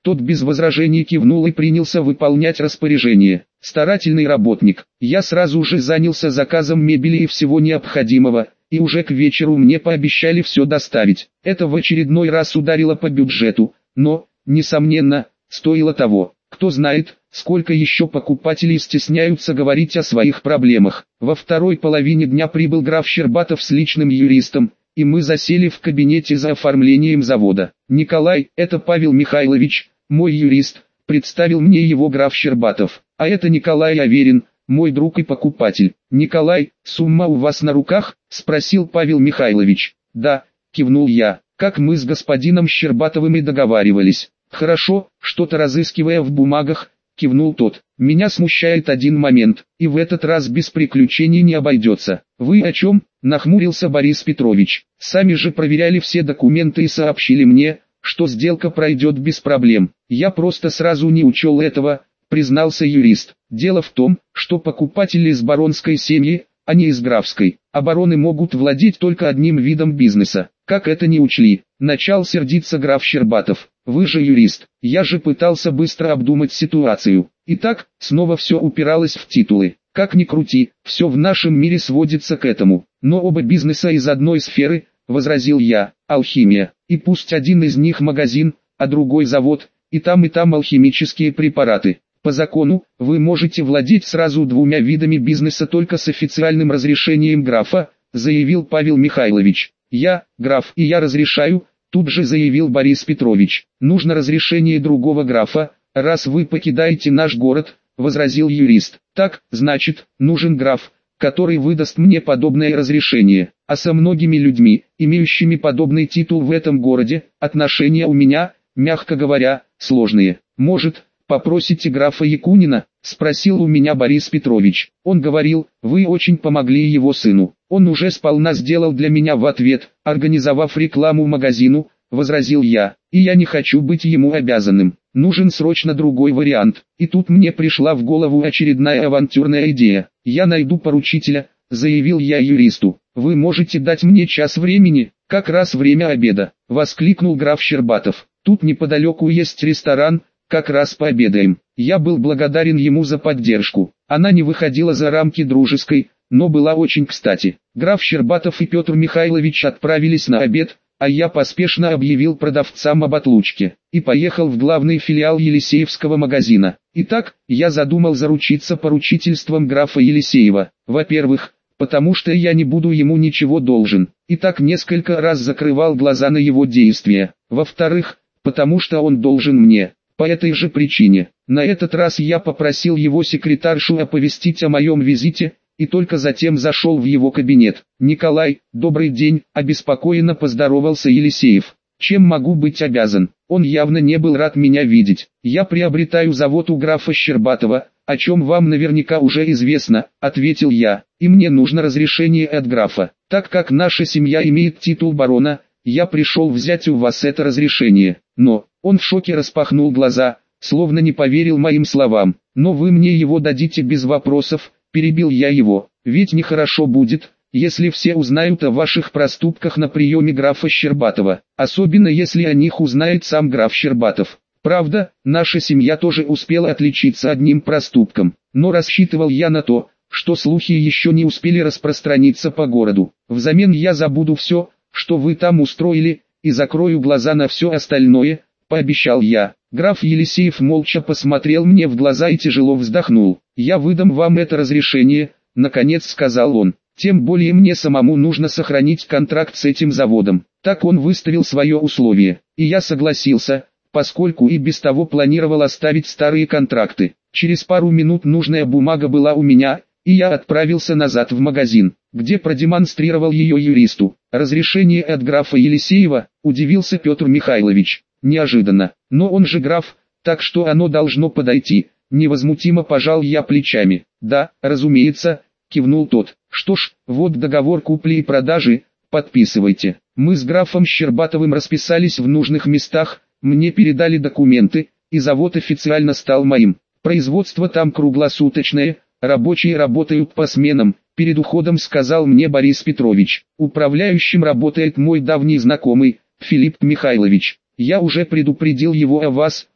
Тот без возражений кивнул и принялся выполнять распоряжение. Старательный работник. Я сразу же занялся заказом мебели и всего необходимого, и уже к вечеру мне пообещали все доставить. Это в очередной раз ударило по бюджету, но, несомненно, стоило того. Кто знает, сколько еще покупателей стесняются говорить о своих проблемах. Во второй половине дня прибыл граф Щербатов с личным юристом, и мы засели в кабинете за оформлением завода. «Николай, это Павел Михайлович, мой юрист», представил мне его граф Щербатов. «А это Николай Аверин, мой друг и покупатель». «Николай, сумма у вас на руках?» – спросил Павел Михайлович. «Да», – кивнул я, – «как мы с господином Щербатовым и договаривались». «Хорошо, что-то разыскивая в бумагах», – кивнул тот. «Меня смущает один момент, и в этот раз без приключений не обойдется». «Вы о чем?» – нахмурился Борис Петрович. «Сами же проверяли все документы и сообщили мне, что сделка пройдет без проблем. Я просто сразу не учел этого», – признался юрист. «Дело в том, что покупатели из баронской семьи, а не из графской. А бароны могут владеть только одним видом бизнеса. Как это не учли?» Начал сердиться граф Щербатов. «Вы же юрист, я же пытался быстро обдумать ситуацию». Итак, снова все упиралось в титулы. Как ни крути, все в нашем мире сводится к этому. «Но оба бизнеса из одной сферы», – возразил я, – «алхимия. И пусть один из них магазин, а другой завод, и там алхимические препараты. По закону, вы можете владеть сразу двумя видами бизнеса только с официальным разрешением графа», – заявил Павел Михайлович. «Я, граф, и я разрешаю», – тут же заявил Борис Петрович. «Нужно разрешение другого графа, раз вы покидаете наш город», – возразил юрист. «Так, значит, нужен граф, который выдаст мне подобное разрешение. А со многими людьми, имеющими подобный титул в этом городе, отношения у меня, мягко говоря, сложные. Может, попросите графа Якунина?» – спросил у меня Борис Петрович. Он говорил, вы очень помогли его сыну. Он уже сполна сделал для меня в ответ, организовав рекламу магазину, возразил я, и я не хочу быть ему обязанным. Нужен срочно другой вариант. И тут мне пришла в голову очередная авантюрная идея. «Я найду поручителя», – заявил я юристу. «Вы можете дать мне час времени?» «Как раз время обеда», – воскликнул граф Щербатов. «Тут неподалеку есть ресторан, как раз пообедаем». Я был благодарен ему за поддержку. Она не выходила за рамки дружеской, но была очень кстати. Граф Щербатов и Петр Михайлович отправились на обед, а я поспешно объявил продавцам об отлучке и поехал в главный филиал Елисеевского магазина. Итак, я задумал заручиться поручительством графа Елисеева. Во-первых, потому что я не буду ему ничего должен, и так несколько раз закрывал глаза на его действия. Во-вторых, потому что он должен мне. По этой же причине, на этот раз я попросил его секретаршу оповестить о моем визите, и только затем зашел в его кабинет. «Николай, добрый день», – обеспокоенно поздоровался Елисеев. «Чем могу быть обязан?» Он явно не был рад меня видеть. «Я приобретаю завод у графа Щербатова, о чем вам наверняка уже известно», – ответил я. «И мне нужно разрешение от графа. Так как наша семья имеет титул барона, я пришел взять у вас это разрешение». Но, он в шоке распахнул глаза, словно не поверил моим словам. «Но вы мне его дадите без вопросов», – перебил я его. «Ведь нехорошо будет, если все узнают о ваших проступках на приеме графа Щербатова, особенно если о них узнает сам граф Щербатов. Правда, наша семья тоже успела отличиться одним проступком, но рассчитывал я на то, что слухи еще не успели распространиться по городу. Взамен я забуду все, что вы там устроили, и закрою глаза на все остальное», – пообещал я. Граф Елисеев молча посмотрел мне в глаза и тяжело вздохнул. «Я выдам вам это разрешение», – наконец сказал он. «Тем более мне самому нужно сохранить контракт с этим заводом». Так он выставил свое условие, и я согласился, поскольку и без того планировал оставить старые контракты. Через пару минут нужная бумага была у меня, и я отправился назад в магазин, где продемонстрировал ее юристу. «Разрешение от графа Елисеева», – удивился Петр Михайлович. «Неожиданно, но он же граф, так что оно должно подойти». Невозмутимо пожал я плечами. «Да, разумеется», – кивнул тот. «Что ж, вот договор купли и продажи, подписывайте». Мы с графом Щербатовым расписались в нужных местах, мне передали документы, и завод официально стал моим. Производство там круглосуточное, рабочие работают по сменам, перед уходом сказал мне Борис Петрович. Управляющим работает мой давний знакомый, Филипп Михайлович. Я уже предупредил его о вас,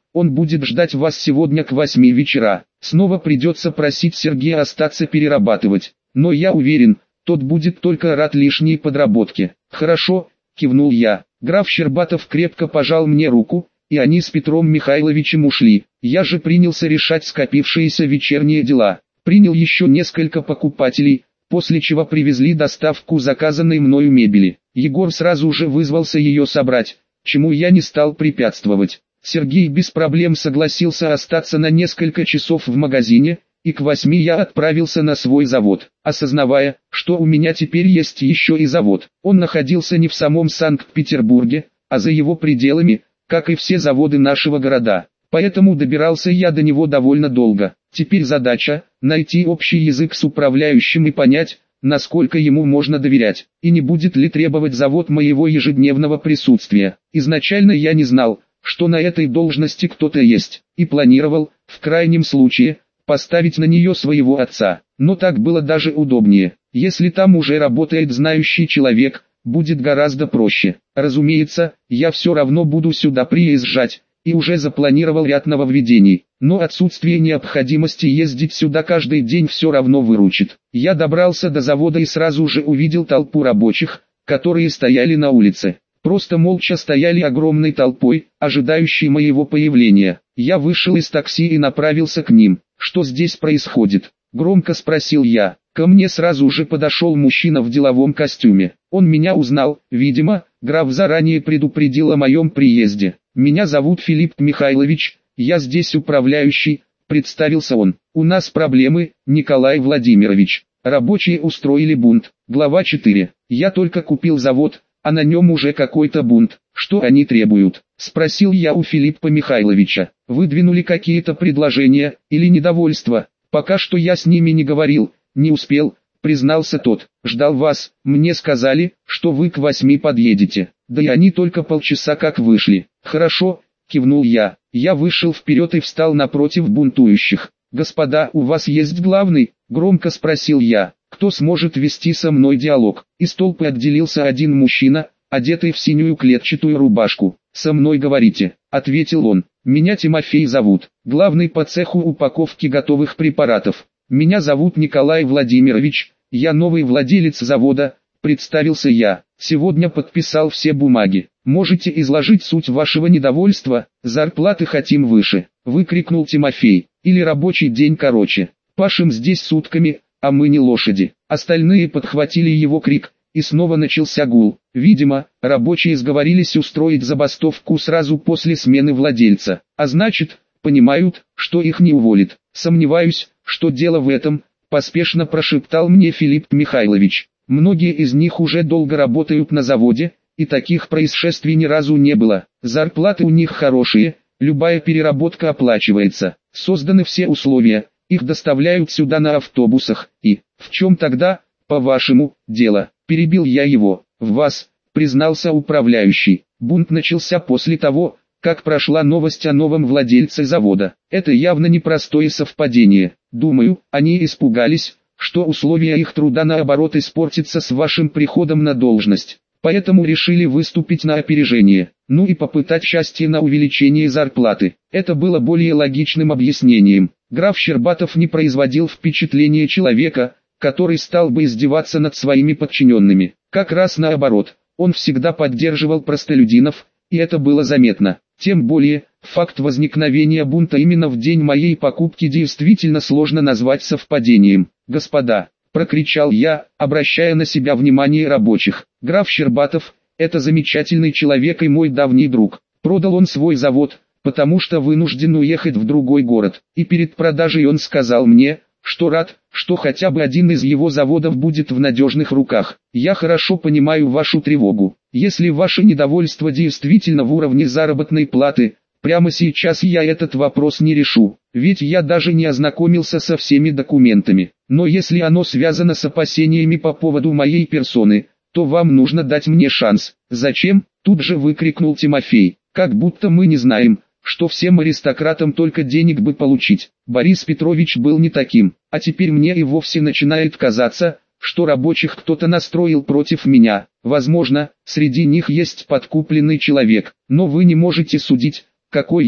Он будет ждать вас сегодня к 8 вечера. Снова придется просить Сергея остаться перерабатывать. Но я уверен, тот будет только рад лишней подработке. Хорошо, кивнул я. Граф Щербатов крепко пожал мне руку, и они с Петром Михайловичем ушли. Я же принялся решать скопившиеся вечерние дела. Принял еще несколько покупателей, после чего привезли доставку заказанной мною мебели. Егор сразу же вызвался ее собрать, чему я не стал препятствовать. Сергей без проблем согласился остаться на несколько часов в магазине, и к 8 я отправился на свой завод, осознавая, что у меня теперь есть еще и завод. Он находился не в самом Санкт-Петербурге, а за его пределами, как и все заводы нашего города. Поэтому добирался я до него довольно долго. Теперь задача – найти общий язык с управляющим и понять, насколько ему можно доверять, и не будет ли требовать завод моего ежедневного присутствия. Изначально я не знал, что на этой должности кто-то есть, и планировал, в крайнем случае, поставить на нее своего отца. Но так было даже удобнее. Если там уже работает знающий человек, будет гораздо проще. Разумеется, я все равно буду сюда приезжать, и уже запланировал ряд нововведений, но отсутствие необходимости ездить сюда каждый день все равно выручит. Я добрался до завода и сразу же увидел толпу рабочих, которые стояли на улице. Просто молча стояли огромной толпой, ожидающей моего появления. Я вышел из такси и направился к ним. «Что здесь происходит?» – громко спросил я. Ко мне сразу же подошел мужчина в деловом костюме. Он меня узнал, видимо, граф заранее предупредил о моем приезде. «Меня зовут Филипп Михайлович, я здесь управляющий», – представился он. «У нас проблемы, Николай Владимирович. Рабочие устроили бунт». Глава 4. «Я только купил завод, а на нем уже какой-то бунт. Что они требуют?» – спросил я у Филиппа Михайловича. «Выдвинули какие-то предложения или недовольства?» «Пока что я с ними не говорил, не успел», – признался тот. «Ждал вас, мне сказали, что вы к 8 подъедете. Да и они только полчаса как вышли». «Хорошо», – кивнул я. Я вышел вперед и встал напротив бунтующих. «Господа, у вас есть главный?» – громко спросил я. «Кто сможет вести со мной диалог?» Из толпы отделился один мужчина, одетый в синюю клетчатую рубашку. «Со мной говорите», — ответил он. «Меня Тимофей зовут, главный по цеху упаковки готовых препаратов. Меня зовут Николай Владимирович, я новый владелец завода», — представился я. «Сегодня подписал все бумаги. Можете изложить суть вашего недовольства? Зарплаты хотим выше», — выкрикнул Тимофей. «Или рабочий день короче. Пашем здесь сутками, а мы не лошади». Остальные подхватили его крик, и снова начался гул. Видимо, рабочие сговорились устроить забастовку сразу после смены владельца, а значит, понимают, что их не уволят. «Сомневаюсь, что дело в этом», – поспешно прошептал мне Филипп Михайлович. «Многие из них уже долго работают на заводе, и таких происшествий ни разу не было. Зарплаты у них хорошие, любая переработка оплачивается, созданы все условия, их доставляют сюда на автобусах, и в чем тогда, по-вашему, дело?» Перебил я его. «В вас», признался управляющий. «Бунт начался после того, как прошла новость о новом владельце завода. Это явно непростое совпадение. Думаю, они испугались, что условия их труда наоборот испортятся с вашим приходом на должность. Поэтому решили выступить на опережение, ну и попытать счастье на увеличение зарплаты». Это было более логичным объяснением. Граф Щербатов не производил впечатления человека, который стал бы издеваться над своими подчиненными. Как раз наоборот, он всегда поддерживал простолюдинов, и это было заметно. Тем более, факт возникновения бунта именно в день моей покупки действительно сложно назвать совпадением. «Господа», – прокричал я, обращая на себя внимание рабочих, – «граф Щербатов – это замечательный человек и мой давний друг. Продал он свой завод, потому что вынужден уехать в другой город, и перед продажей он сказал мне, что рад, что хотя бы один из его заводов будет в надежных руках. Я хорошо понимаю вашу тревогу. Если ваше недовольство действительно в уровне заработной платы, прямо сейчас я этот вопрос не решу, ведь я даже не ознакомился со всеми документами. Но если оно связано с опасениями по поводу моей персоны, то вам нужно дать мне шанс». «Зачем?» – тут же выкрикнул Тимофей. «Как будто мы не знаем, что всем аристократам только денег бы получить. Борис Петрович был не таким, а теперь мне и вовсе начинает казаться, что рабочих кто-то настроил против меня. Возможно, среди них есть подкупленный человек, но вы не можете судить, какой я,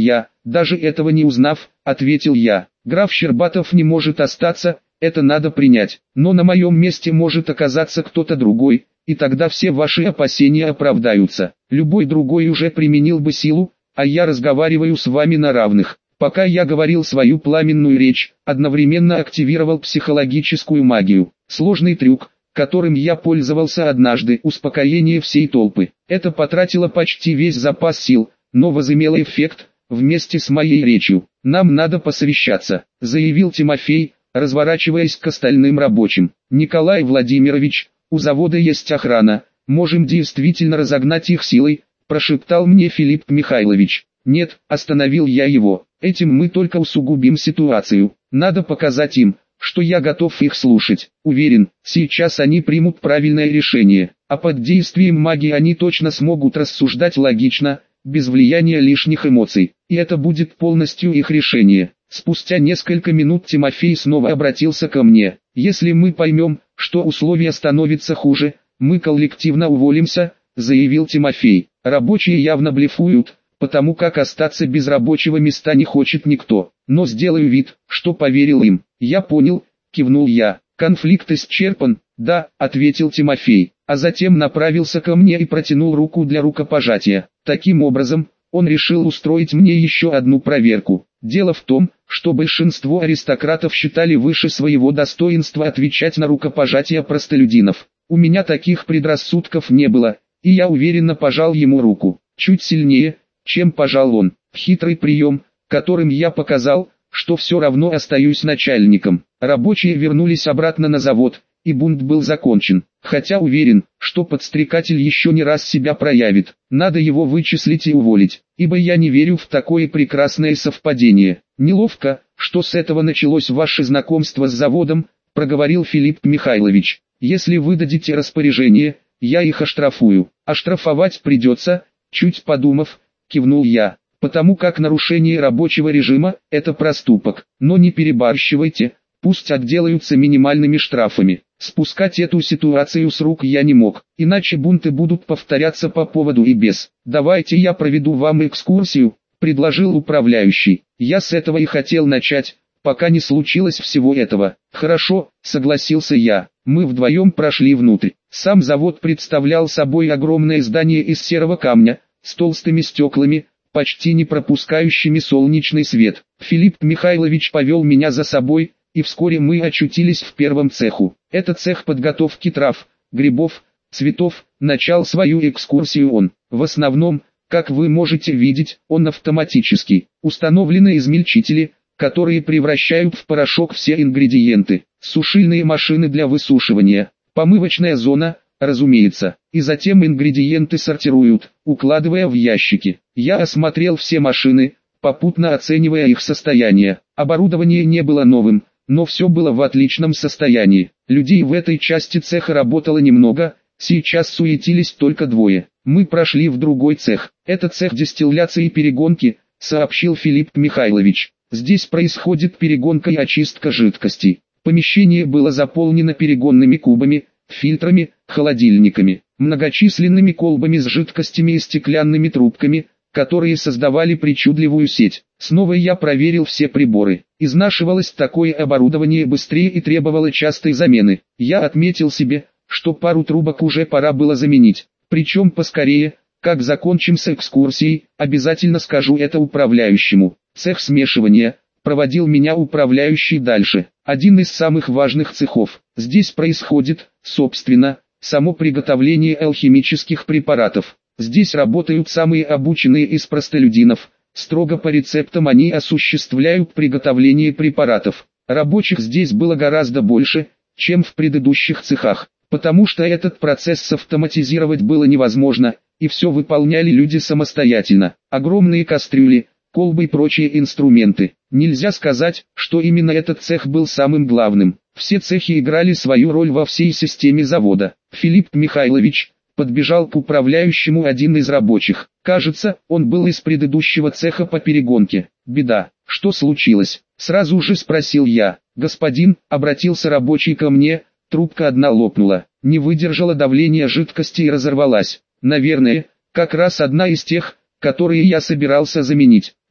даже этого не узнав, ответил я. Граф Щербатов не может остаться, это надо принять, но на моем месте может оказаться кто-то другой, и тогда все ваши опасения оправдаются. Любой другой уже применил бы силу, а я разговариваю с вами на равных. Пока я говорил свою пламенную речь, одновременно активировал психологическую магию. Сложный трюк, которым я пользовался однажды, успокоение всей толпы. Это потратило почти весь запас сил, но возымело эффект, вместе с моей речью. «Нам надо посовещаться», — заявил Тимофей, разворачиваясь к остальным рабочим. «Николай Владимирович, у завода есть охрана, можем действительно разогнать их силой», — прошептал мне Филипп Михайлович. «Нет», — остановил я его, — «этим мы только усугубим ситуацию. Надо показать им, что я готов их слушать. Уверен, сейчас они примут правильное решение, а под действием магии они точно смогут рассуждать логично, без влияния лишних эмоций, и это будет полностью их решение». Спустя несколько минут Тимофей снова обратился ко мне. «Если мы поймем, что условия становятся хуже, мы коллективно уволимся», — заявил Тимофей. «Рабочие явно блефуют, потому как остаться без рабочего места не хочет никто, но сделаю вид, что поверил им». «Я понял», — кивнул я. «Конфликт исчерпан?» «Да», — ответил Тимофей, а затем направился ко мне и протянул руку для рукопожатия. Таким образом, он решил устроить мне еще одну проверку. Дело в том, что большинство аристократов считали выше своего достоинства отвечать на рукопожатия простолюдинов. У меня таких предрассудков не было, и я уверенно пожал ему руку. Чуть сильнее, чем пожал он. Хитрый прием, которым я показал, что все равно остаюсь начальником. Рабочие вернулись обратно на завод, и бунт был закончен. Хотя уверен, что подстрекатель еще не раз себя проявит. Надо его вычислить и уволить, ибо я не верю в такое прекрасное совпадение. «Неловко, что с этого началось ваше знакомство с заводом», — проговорил Филипп Михайлович. «Если вы дадите распоряжение, я их оштрафую». «Оштрафовать придется», — чуть подумав, кивнул я, «потому как нарушение рабочего режима — это проступок. Но не перебарщивайте, пусть отделаются минимальными штрафами». Спускать эту ситуацию с рук я не мог, иначе бунты будут повторяться по поводу и без. «Давайте я проведу вам экскурсию», — предложил управляющий. Я с этого и хотел начать, пока не случилось всего этого. «Хорошо», — согласился я. Мы вдвоем прошли внутрь. Сам завод представлял собой огромное здание из серого камня, с толстыми стеклами, почти не пропускающими солнечный свет. Филипп Михайлович повел меня за собой, и вскоре мы очутились в первом цеху. Это цех подготовки трав, грибов, цветов. Начал свою экскурсию он. В основном, как вы можете видеть, он автоматический. Установлены измельчители, которые превращают в порошок все ингредиенты. Сушильные машины для высушивания. Помывочная зона, разумеется. И затем ингредиенты сортируют, укладывая в ящики. Я осмотрел все машины, попутно оценивая их состояние. Оборудование не было новым, но все было в отличном состоянии. Людей в этой части цеха работало немного, сейчас суетились только двое. Мы прошли в другой цех. Это цех дистилляции и перегонки, сообщил Филипп Михайлович. Здесь происходит перегонка и очистка жидкостей. Помещение было заполнено перегонными кубами, фильтрами, холодильниками, многочисленными колбами с жидкостями и стеклянными трубками, которые создавали причудливую сеть. Снова я проверил все приборы. Изнашивалось такое оборудование быстрее и требовало частой замены. Я отметил себе, что пару трубок уже пора было заменить. Причем поскорее, как закончим с экскурсией, обязательно скажу это управляющему. Цех смешивания, проводил меня управляющий дальше. Один из самых важных цехов. Здесь происходит, собственно, само приготовление алхимических препаратов. Здесь работают самые обученные из простолюдинов. Строго по рецептам они осуществляют приготовление препаратов. Рабочих здесь было гораздо больше, чем в предыдущих цехах, потому что этот процесс автоматизировать было невозможно, и все выполняли люди самостоятельно. Огромные кастрюли, колбы и прочие инструменты. Нельзя сказать, что именно этот цех был самым главным. Все цехи играли свою роль во всей системе завода. Филипп Михайлович подбежал к управляющему один из рабочих. Кажется, он был из предыдущего цеха по перегонке. «Беда, что случилось?» Сразу же спросил я. «Господин», обратился рабочий ко мне, трубка одна лопнула, не выдержала давления жидкости и разорвалась. Наверное, как раз одна из тех, которые я собирался заменить.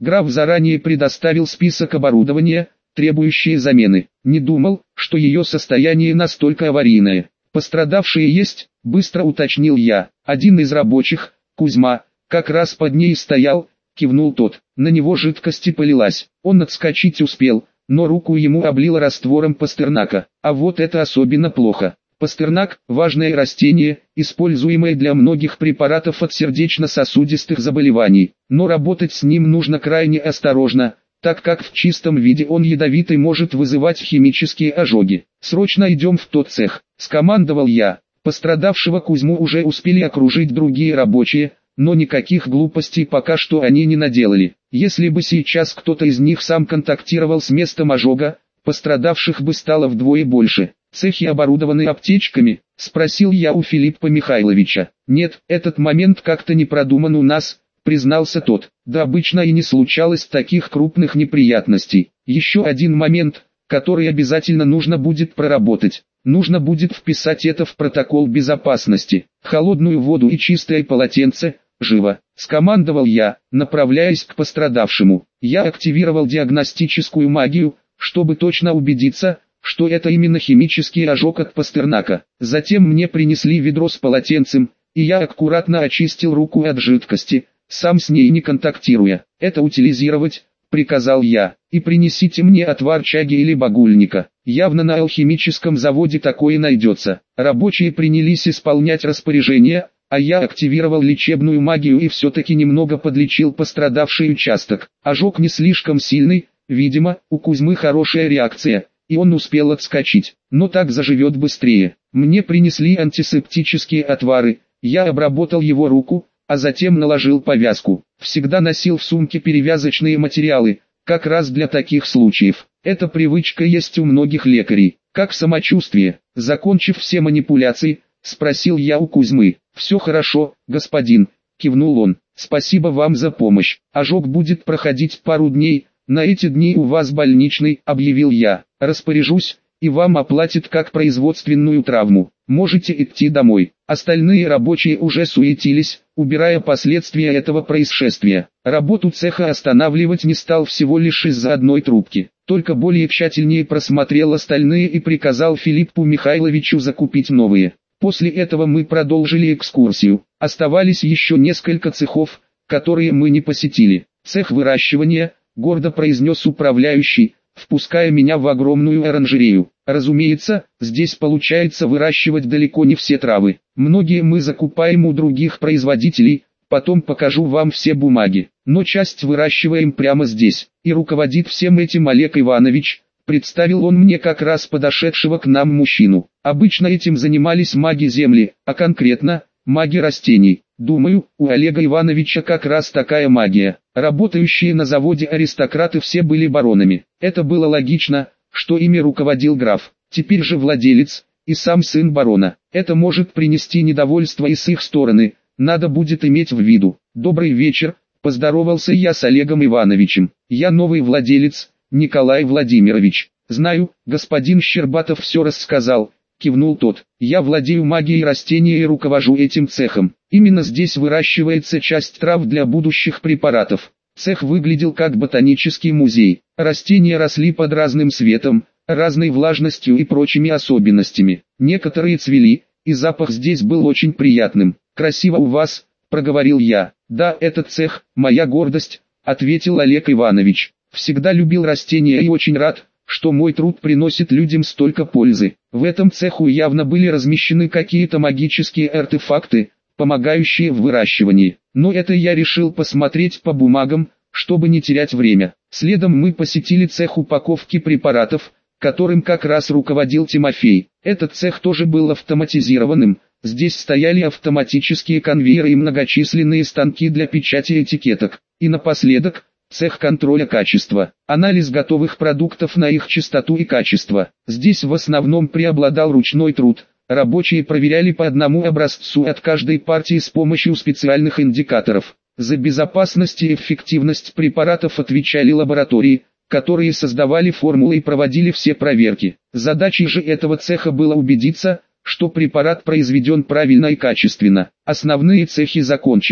Граф заранее предоставил список оборудования, требующие замены. Не думал, что ее состояние настолько аварийное. «Пострадавшие есть?» – быстро уточнил я. Один из рабочих, Кузьма, как раз под ней стоял, кивнул тот. На него жидкости полилась. Он отскочить успел, но руку ему облило раствором пастернака. А вот это особенно плохо. Пастернак – важное растение, используемое для многих препаратов от сердечно-сосудистых заболеваний. Но работать с ним нужно крайне осторожно, так как в чистом виде он ядовитый, может вызывать химические ожоги. «Срочно идем в тот цех», – скомандовал я. Пострадавшего Кузьму уже успели окружить другие рабочие, но никаких глупостей пока что они не наделали. Если бы сейчас кто-то из них сам контактировал с местом ожога, пострадавших бы стало вдвое больше. «Цехи оборудованы аптечками?» – спросил я у Филиппа Михайловича. «Нет, этот момент как-то не продуман у нас», – признался тот. «Да обычно и не случалось таких крупных неприятностей. Еще один момент, который обязательно нужно будет проработать. Нужно будет вписать это в протокол безопасности. Холодную воду и чистое полотенце, живо», – скомандовал я, направляясь к пострадавшему. Я активировал диагностическую магию, чтобы точно убедиться, что это именно химический ожог от пастернака. Затем мне принесли ведро с полотенцем, и я аккуратно очистил руку от жидкости, сам с ней не контактируя. «Это утилизировать», — приказал я, — «и принесите мне отвар чаги или багульника. Явно на алхимическом заводе такое найдется». Рабочие принялись исполнять распоряжение, а я активировал лечебную магию и все-таки немного подлечил пострадавший участок. Ожог не слишком сильный, видимо, у Кузьмы хорошая реакция, и он успел отскочить, но так заживет быстрее. Мне принесли антисептические отвары, я обработал его руку, а затем наложил повязку. Всегда носил в сумке перевязочные материалы, как раз для таких случаев. Эта привычка есть у многих лекарей. «Как самочувствие?» Закончив все манипуляции, спросил я у Кузьмы. «Все хорошо, господин», кивнул он. «Спасибо вам за помощь. Ожог будет проходить пару дней. На эти дни у вас больничный», объявил я. «Распоряжусь, и вам оплатят как производственную травму. Можете идти домой». Остальные рабочие уже суетились, убирая последствия этого происшествия. Работу цеха останавливать не стал всего лишь из-за одной трубки. Только более тщательнее просмотрел остальные и приказал Филиппу Михайловичу закупить новые. После этого мы продолжили экскурсию. Оставались еще несколько цехов, которые мы не посетили. «Цех выращивания», гордо произнес управляющий, впуская меня в огромную оранжерею. «Разумеется, здесь получается выращивать далеко не все травы. Многие мы закупаем у других производителей, потом покажу вам все бумаги. Но часть выращиваем прямо здесь. И руководит всем этим Олег Иванович», представил он мне как раз подошедшего к нам мужчину. «Обычно этим занимались маги земли, а конкретно, маги растений. Думаю, у Олега Ивановича как раз такая магия». Работающие на заводе аристократы все были баронами. Это было логично, что ими руководил граф. Теперь же владелец, и сам сын барона. Это может принести недовольство и с их стороны, надо будет иметь в виду. «Добрый вечер», поздоровался я с Олегом Ивановичем. «Я новый владелец, Николай Владимирович». «Знаю, господин Щербатов все рассказал», кивнул тот. «Я владею магией растений и руковожу этим цехом. Именно здесь выращивается часть трав для будущих препаратов». Цех выглядел как ботанический музей. Растения росли под разным светом, разной влажностью и прочими особенностями. Некоторые цвели, и запах здесь был очень приятным. «Красиво у вас», проговорил я. «Да, этот цех – моя гордость», ответил Олег Иванович. «Всегда любил растения и очень рад, что мой труд приносит людям столько пользы. В этом цеху явно были размещены какие-то магические артефакты, помогающие в выращивании. Но это я решил посмотреть по бумагам, чтобы не терять время». Следом мы посетили цех упаковки препаратов, которым как раз руководил Тимофей. Этот цех тоже был автоматизированным. Здесь стояли автоматические конвейеры и многочисленные станки для печати этикеток. И напоследок, цех контроля качества. Анализ готовых продуктов на их чистоту и качество. Здесь в основном преобладал ручной труд. Рабочие проверяли по одному образцу от каждой партии с помощью специальных индикаторов. За безопасность и эффективность препаратов отвечали лаборатории, которые создавали формулы и проводили все проверки. Задачей же этого цеха было убедиться, что препарат произведен правильно и качественно. Основные цехи закончились.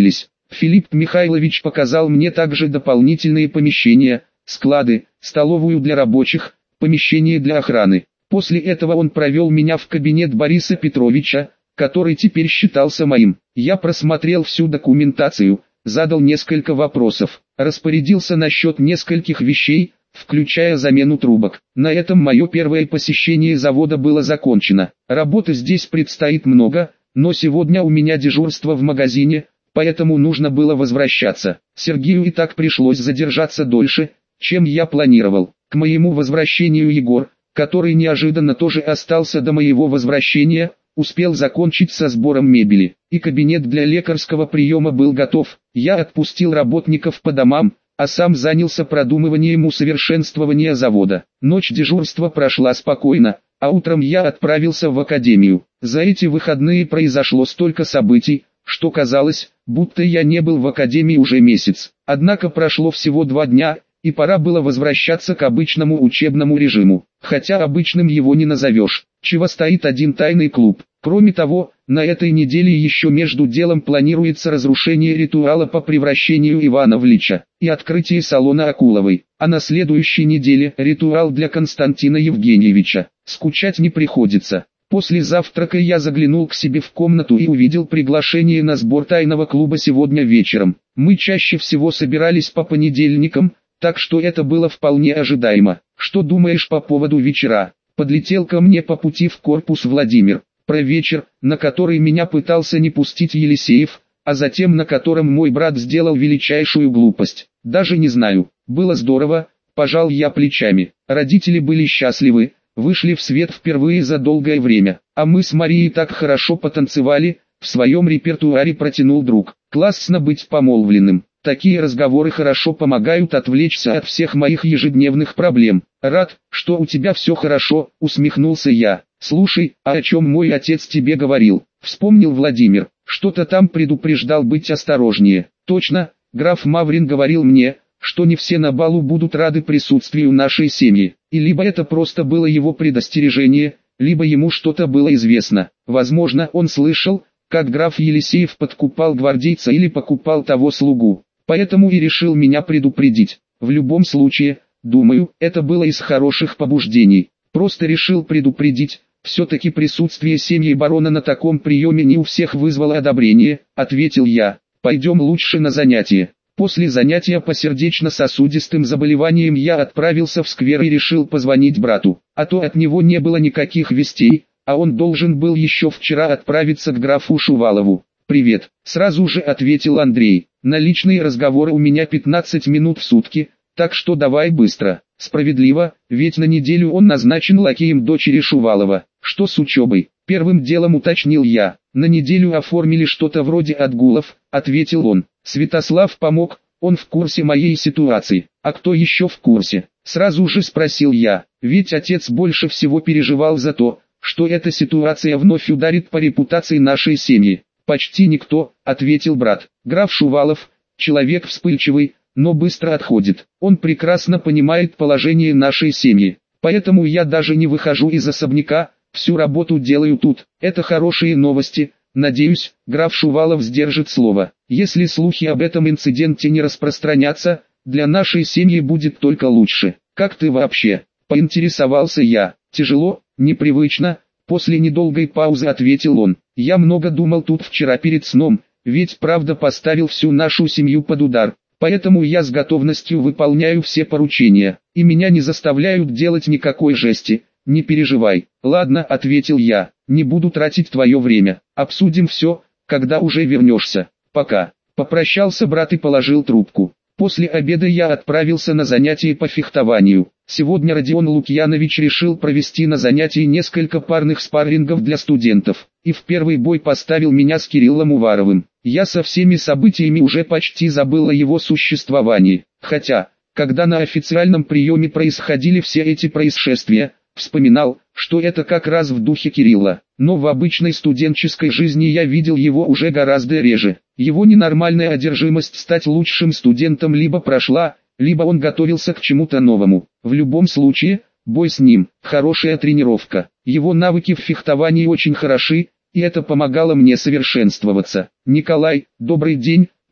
Филипп Михайлович показал мне также дополнительные помещения, склады, столовую для рабочих, помещение для охраны. После этого он провел меня в кабинет Бориса Петровича, который теперь считался моим. Я просмотрел всю документацию, задал несколько вопросов, распорядился насчет нескольких вещей, включая замену трубок. На этом мое первое посещение завода было закончено. Работы здесь предстоит много, но сегодня у меня дежурство в магазине, поэтому нужно было возвращаться. Сергею и так пришлось задержаться дольше, чем я планировал. К моему возвращению Егор, который неожиданно тоже остался до моего возвращения, успел закончить со сбором мебели, и кабинет для лекарского приема был готов. Я отпустил работников по домам, а сам занялся продумыванием усовершенствования завода. Ночь дежурства прошла спокойно, а утром я отправился в академию. За эти выходные произошло столько событий, что казалось, будто я не был в академии уже месяц. Однако прошло всего 2 дня, и пора было возвращаться к обычному учебному режиму. Хотя обычным его не назовешь, чего стоит один тайный клуб. Кроме того, на этой неделе еще между делом планируется разрушение ритуала по превращению Ивана в лича и открытие салона Акуловой, а на следующей неделе ритуал для Константина Евгеньевича. Скучать не приходится. После завтрака я заглянул к себе в комнату и увидел приглашение на сбор тайного клуба сегодня вечером. Мы чаще всего собирались по понедельникам, так что это было вполне ожидаемо. Что думаешь по поводу вечера? Подлетел ко мне по пути в корпус Владимир. Про вечер, на который меня пытался не пустить Елисеев, а затем на котором мой брат сделал величайшую глупость. Даже не знаю. Было здорово, пожал я плечами. Родители были счастливы, вышли в свет впервые за долгое время. А мы с Марией так хорошо потанцевали, в своем репертуаре протянул друг. Классно быть помолвленным. Такие разговоры хорошо помогают отвлечься от всех моих ежедневных проблем. Рад, что у тебя все хорошо, усмехнулся я. Слушай, а о чем мой отец тебе говорил? Вспомнил Владимир. Что-то там предупреждал быть осторожнее. Точно, граф Маврин говорил мне, что не все на балу будут рады присутствию нашей семьи. И либо это просто было его предостережение, либо ему что-то было известно. Возможно, он слышал, как граф Елисеев подкупал гвардейца или покупал того слугу. Поэтому и решил меня предупредить. В любом случае, думаю, это было из хороших побуждений. Просто решил предупредить. Все-таки присутствие семьи барона на таком приеме не у всех вызвало одобрение, ответил я. Пойдем лучше на занятие. После занятия по сердечно-сосудистым заболеваниям я отправился в сквер и решил позвонить брату. А то от него не было никаких вестей, а он должен был еще вчера отправиться к графу Шувалову. «Привет», сразу же ответил Андрей. «На личные разговоры у меня 15 минут в сутки, так что давай быстро». Справедливо, ведь на неделю он назначен лакеем дочери Шувалова. Что с учебой? Первым делом уточнил я. На неделю оформили что-то вроде отгулов, ответил он. Святослав помог, он в курсе моей ситуации. А кто еще в курсе? Сразу же спросил я, ведь отец больше всего переживал за то, что эта ситуация вновь ударит по репутации нашей семьи. Почти никто, ответил брат. Граф Шувалов, человек вспыльчивый, но быстро отходит. Он прекрасно понимает положение нашей семьи. Поэтому я даже не выхожу из особняка, всю работу делаю тут. Это хорошие новости. Надеюсь, граф Шувалов сдержит слово. Если слухи об этом инциденте не распространятся, для нашей семьи будет только лучше. Как ты вообще? Поинтересовался я. Тяжело, непривычно. После недолгой паузы ответил он. Я много думал тут вчера перед сном, ведь правда поставил всю нашу семью под удар. Поэтому я с готовностью выполняю все поручения, и меня не заставляют делать никакой жести. Не переживай. Ладно, ответил я, не буду тратить твое время. Обсудим все, когда уже вернешься. Пока. Попрощался брат и положил трубку. После обеда я отправился на занятия по фехтованию. Сегодня Родион Лукьянович решил провести на занятии несколько парных спаррингов для студентов, и в первый бой поставил меня с Кириллом Уваровым. Я со всеми событиями уже почти забыл о его существовании, хотя, когда на официальном приеме происходили все эти происшествия, вспоминал, что это как раз в духе Кирилла. Но в обычной студенческой жизни я видел его уже гораздо реже. Его ненормальная одержимость стать лучшим студентом либо прошла, либо он готовился к чему-то новому. В любом случае, бой с ним – хорошая тренировка. Его навыки в фехтовании очень хороши, и это помогало мне совершенствоваться. «Николай, добрый день»,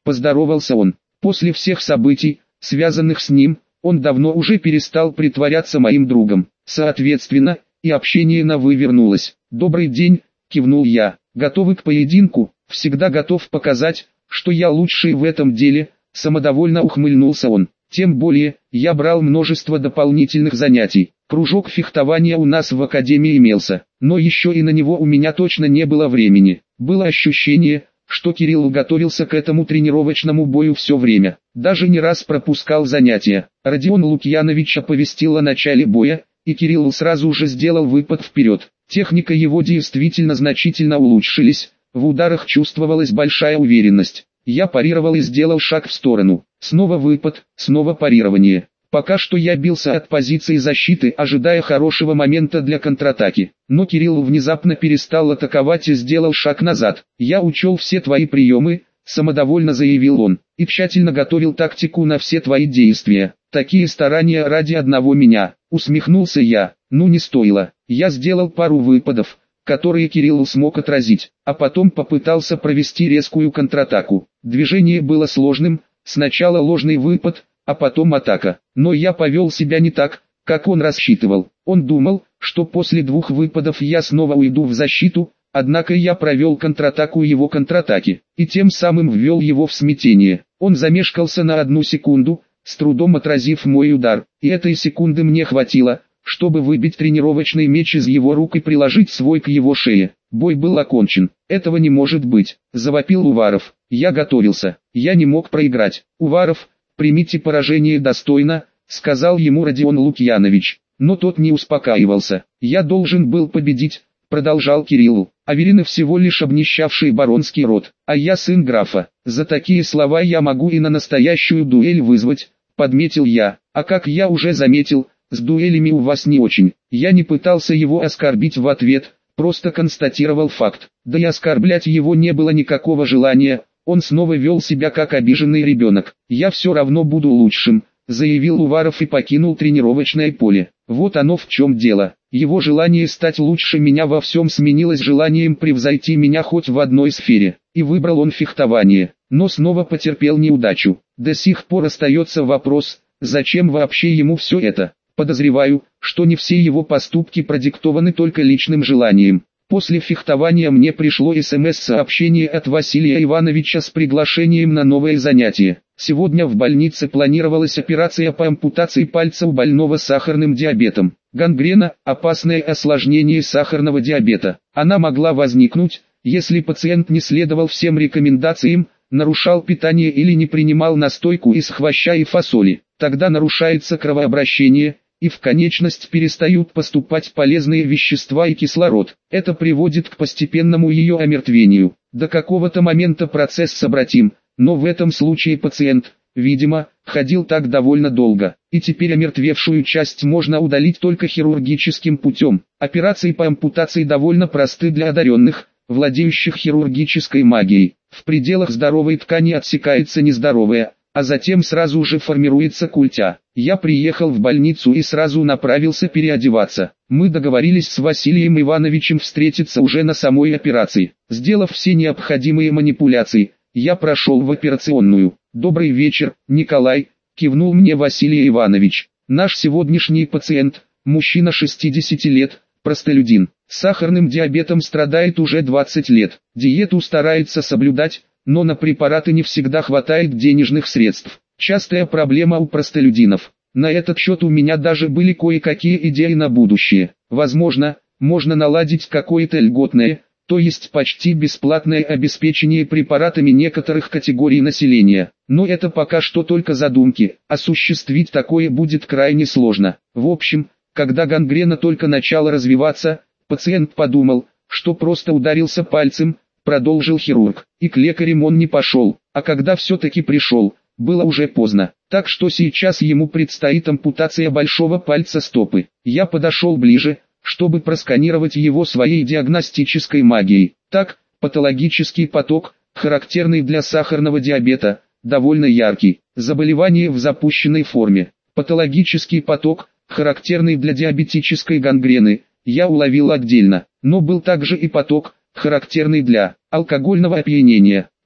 поздоровался он. После всех событий, связанных с ним, он давно уже перестал притворяться моим другом. Соответственно, и общение на «вы» вернулось. «Добрый день», — кивнул я. «Готовы к поединку?» «Всегда готов показать, что я лучший в этом деле», — самодовольно ухмыльнулся он. «Тем более, я брал множество дополнительных занятий. Кружок фехтования у нас в академии имелся, но еще и на него у меня точно не было времени. Было ощущение, что Кирилл готовился к этому тренировочному бою все время. Даже не раз пропускал занятия. Родион Лукьянович оповестил о начале боя, и Кирилл сразу же сделал выпад вперед. Техника его действительно значительно улучшилась, в ударах чувствовалась большая уверенность. Я парировал и сделал шаг в сторону. Снова выпад, снова парирование. Пока что я бился от позиции защиты, ожидая хорошего момента для контратаки. Но Кирилл внезапно перестал атаковать и сделал шаг назад. «Я учел все твои приемы», — самодовольно заявил он, — «и тщательно готовил тактику на все твои действия. Такие старания ради одного меня». Усмехнулся я. «Ну не стоило». Я сделал пару выпадов, которые Кирилл смог отразить, а потом попытался провести резкую контратаку. Движение было сложным, сначала ложный выпад, а потом атака. Но я повел себя не так, как он рассчитывал. Он думал, что после 2 выпадов я снова уйду в защиту, однако я провел контратаку его контратаки, и тем самым ввел его в смятение. Он замешкался на 1 секунду, с трудом отразив мой удар, и этой секунды мне хватило, чтобы выбить тренировочный меч из его рук и приложить свой к его шее. Бой был окончен. «Этого не может быть», — завопил Уваров. «Я готовился. Я не мог проиграть». «Уваров, примите поражение достойно», — сказал ему Родион Лукьянович. Но тот не успокаивался. «Я должен был победить», — продолжал Кирилл. «Аверины всего лишь обнищавший баронский род, а я сын графа. За такие слова я могу и на настоящую дуэль вызвать», — подметил я. «А как я уже заметил, с дуэлями у вас не очень». Я не пытался его оскорбить в ответ, просто констатировал факт. Да и оскорблять его не было никакого желания. Он снова вел себя как обиженный ребенок. «Я все равно буду лучшим», — заявил Уваров и покинул тренировочное поле. Вот оно в чем дело. Его желание стать лучше меня во всем сменилось желанием превзойти меня хоть в одной сфере. И выбрал он фехтование. Но снова потерпел неудачу. До сих пор остается вопрос, зачем вообще ему все это? Подозреваю, что не все его поступки продиктованы только личным желанием. После фехтования мне пришло СМС-сообщение от Василия Ивановича с приглашением на новое занятие. Сегодня в больнице планировалась операция по ампутации пальца у больного сахарным диабетом. Гангрена – опасное осложнение сахарного диабета. Она могла возникнуть, если пациент не следовал всем рекомендациям, нарушал питание или не принимал настойку из хвоща и фасоли. Тогда нарушается кровообращение, и в конечность перестают поступать полезные вещества и кислород. Это приводит к постепенному ее омертвению. До какого-то момента процесс обратим, но в этом случае пациент, видимо, ходил так довольно долго, и теперь омертвевшую часть можно удалить только хирургическим путем. Операции по ампутации довольно просты для одаренных, владеющих хирургической магией. В пределах здоровой ткани отсекается нездоровая, а затем сразу же формируется культя. Я приехал в больницу и сразу направился переодеваться. Мы договорились с Василием Ивановичем встретиться уже на самой операции. Сделав все необходимые манипуляции, я прошел в операционную. «Добрый вечер, Николай», — кивнул мне Василий Иванович. «Наш сегодняшний пациент, мужчина 60 лет, простолюдин, с сахарным диабетом страдает уже 20 лет. Диету старается соблюдать, но на препараты не всегда хватает денежных средств. Частая проблема у простолюдинов. На этот счет у меня даже были кое-какие идеи на будущее. Возможно, можно наладить какое-то льготное, то есть почти бесплатное обеспечение препаратами некоторых категорий населения. Но это пока что только задумки, осуществить такое будет крайне сложно. В общем, когда гангрена только начала развиваться, пациент подумал, что просто ударился пальцем, продолжил хирург, и к лекарям он не пошел, а когда все-таки пришел, было уже поздно, так что сейчас ему предстоит ампутация большого пальца стопы. Я подошел ближе, чтобы просканировать его своей диагностической магией. Так, патологический поток, характерный для сахарного диабета, довольно яркий, заболевание в запущенной форме. Патологический поток, характерный для диабетической гангрены, я уловил отдельно, но был также и поток, характерный для алкогольного опьянения.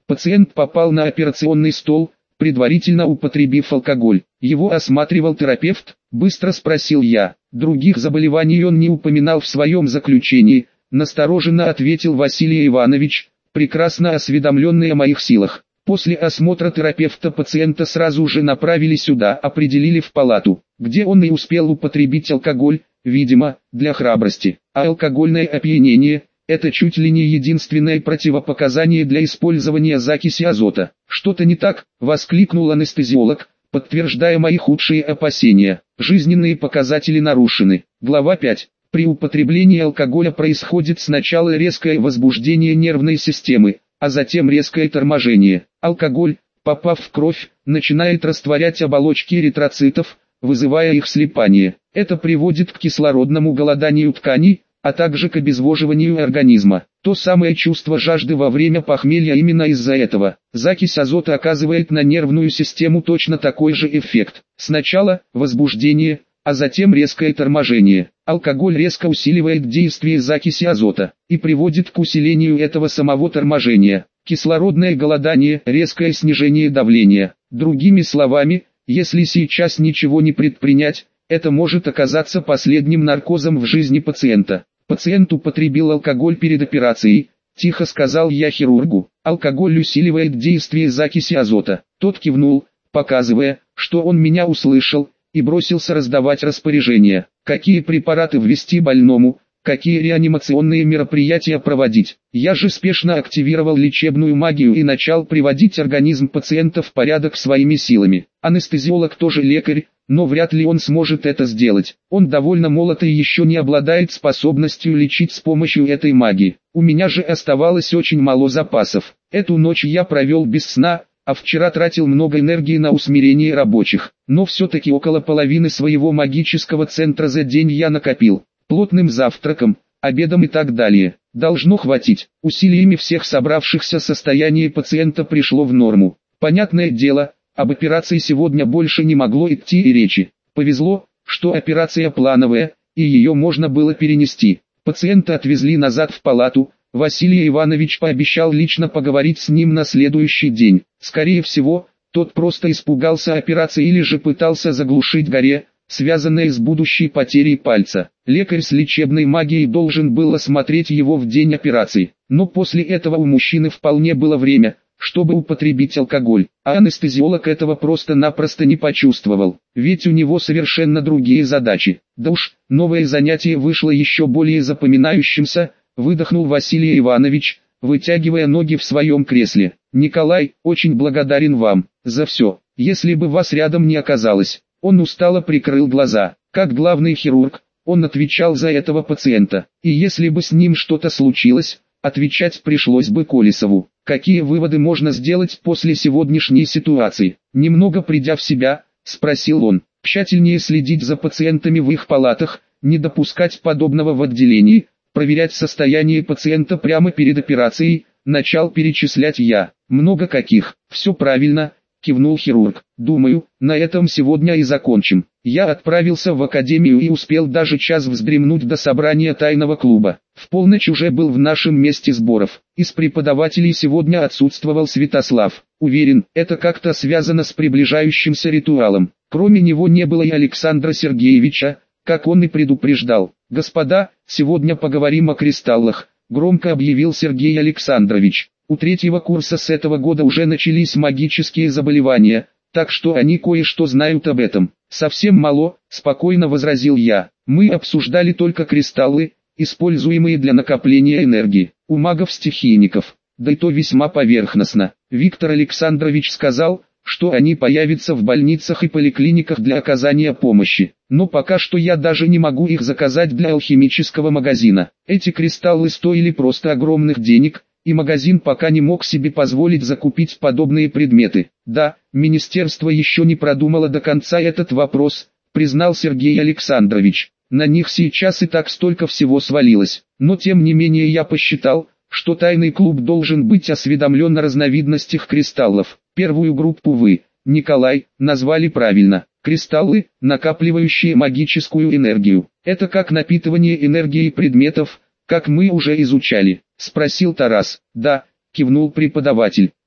Пациент попал на операционный стол, предварительно употребив алкоголь. Его осматривал терапевт, быстро спросил я. Других заболеваний он не упоминал в своем заключении, настороженно ответил Василий Иванович, прекрасно осведомленный о моих силах. После осмотра терапевта пациента сразу же направили сюда, определили в палату, где он и успел употребить алкоголь, видимо, для храбрости. А алкогольное опьянение – это чуть ли не единственное противопоказание для использования закиси азота. «Что-то не так?» – воскликнул анестезиолог, подтверждая мои худшие опасения. Жизненные показатели нарушены. Глава 5. При употреблении алкоголя происходит сначала резкое возбуждение нервной системы, а затем резкое торможение. Алкоголь, попав в кровь, начинает растворять оболочки эритроцитов, вызывая их слипание. Это приводит к кислородному голоданию тканей, а также к обезвоживанию организма. То самое чувство жажды во время похмелья именно из-за этого. Закись азота оказывает на нервную систему точно такой же эффект. Сначала возбуждение, а затем резкое торможение. Алкоголь резко усиливает действие закиси азота и приводит к усилению этого самого торможения. Кислородное голодание, резкое снижение давления. Другими словами, если сейчас ничего не предпринять, это может оказаться последним наркозом в жизни пациента. Пациент употребил алкоголь перед операцией, тихо сказал я хирургу. Алкоголь усиливает действие закиси азота. Тот кивнул, показывая, что он меня услышал, и бросился раздавать распоряжения, какие препараты ввести больному, какие реанимационные мероприятия проводить. Я же спешно активировал лечебную магию и начал приводить организм пациента в порядок своими силами. Анестезиолог тоже лекарь, но вряд ли он сможет это сделать. Он довольно молод и еще не обладает способностью лечить с помощью этой магии. У меня же оставалось очень мало запасов. Эту ночь я провел без сна, а вчера тратил много энергии на усмирение рабочих. Но все-таки около половины своего магического центра за день я накопил. Плотным завтраком, обедом и так далее. Должно хватить. Усилиями всех собравшихся состояние пациента пришло в норму. Понятное дело, об операции сегодня больше не могло идти и речи. Повезло, что операция плановая, и ее можно было перенести. Пациента отвезли назад в палату. Василий Иванович пообещал лично поговорить с ним на следующий день. Скорее всего, тот просто испугался операции или же пытался заглушить горе, связанное с будущей потерей пальца. Лекарь с лечебной магией должен был осмотреть его в день операции. Но после этого у мужчины вполне было время, чтобы употребить алкоголь. А анестезиолог этого просто-напросто не почувствовал. Ведь у него совершенно другие задачи. Да уж, новое занятие вышло еще более запоминающимся, выдохнул Василий Иванович, вытягивая ноги в своем кресле. «Николай, очень благодарен вам за все. Если бы вас рядом не оказалось». Он устало прикрыл глаза. Как главный хирург, он отвечал за этого пациента. И если бы с ним что-то случилось, отвечать пришлось бы Колесову. Какие выводы можно сделать после сегодняшней ситуации? Немного придя в себя, спросил он. Тщательнее следить за пациентами в их палатах, не допускать подобного в отделении, проверять состояние пациента прямо перед операцией, начал перечислять я. Много каких. Все правильно, кивнул хирург. Думаю, на этом сегодня и закончим. Я отправился в академию и успел даже час вздремнуть до собрания тайного клуба. В полночь уже был в нашем месте сборов. Из преподавателей сегодня отсутствовал Святослав. Уверен, это как-то связано с приближающимся ритуалом. Кроме него не было и Александра Сергеевича, как он и предупреждал. «Господа, сегодня поговорим о кристаллах», — громко объявил Сергей Александрович. У третьего курса с этого года уже начались магические заболевания, так что они кое-что знают об этом. «Совсем мало», — спокойно возразил я. «Мы обсуждали только кристаллы, используемые для накопления энергии. У магов-стихийников, да и то весьма поверхностно. Виктор Александрович сказал, что они появятся в больницах и поликлиниках для оказания помощи. Но пока что я даже не могу их заказать для алхимического магазина. Эти кристаллы стоили просто огромных денег, и магазин пока не мог себе позволить закупить подобные предметы. Да, министерство еще не продумало до конца этот вопрос, признал Сергей Александрович. На них сейчас и так столько всего свалилось. Но тем не менее я посчитал, что тайный клуб должен быть осведомлен о разновидностях кристаллов. Первую группу вы, Николай, назвали правильно. Кристаллы, накапливающие магическую энергию. Это как напитывание энергией предметов, как мы уже изучали. Спросил Тарас. Да, кивнул преподаватель.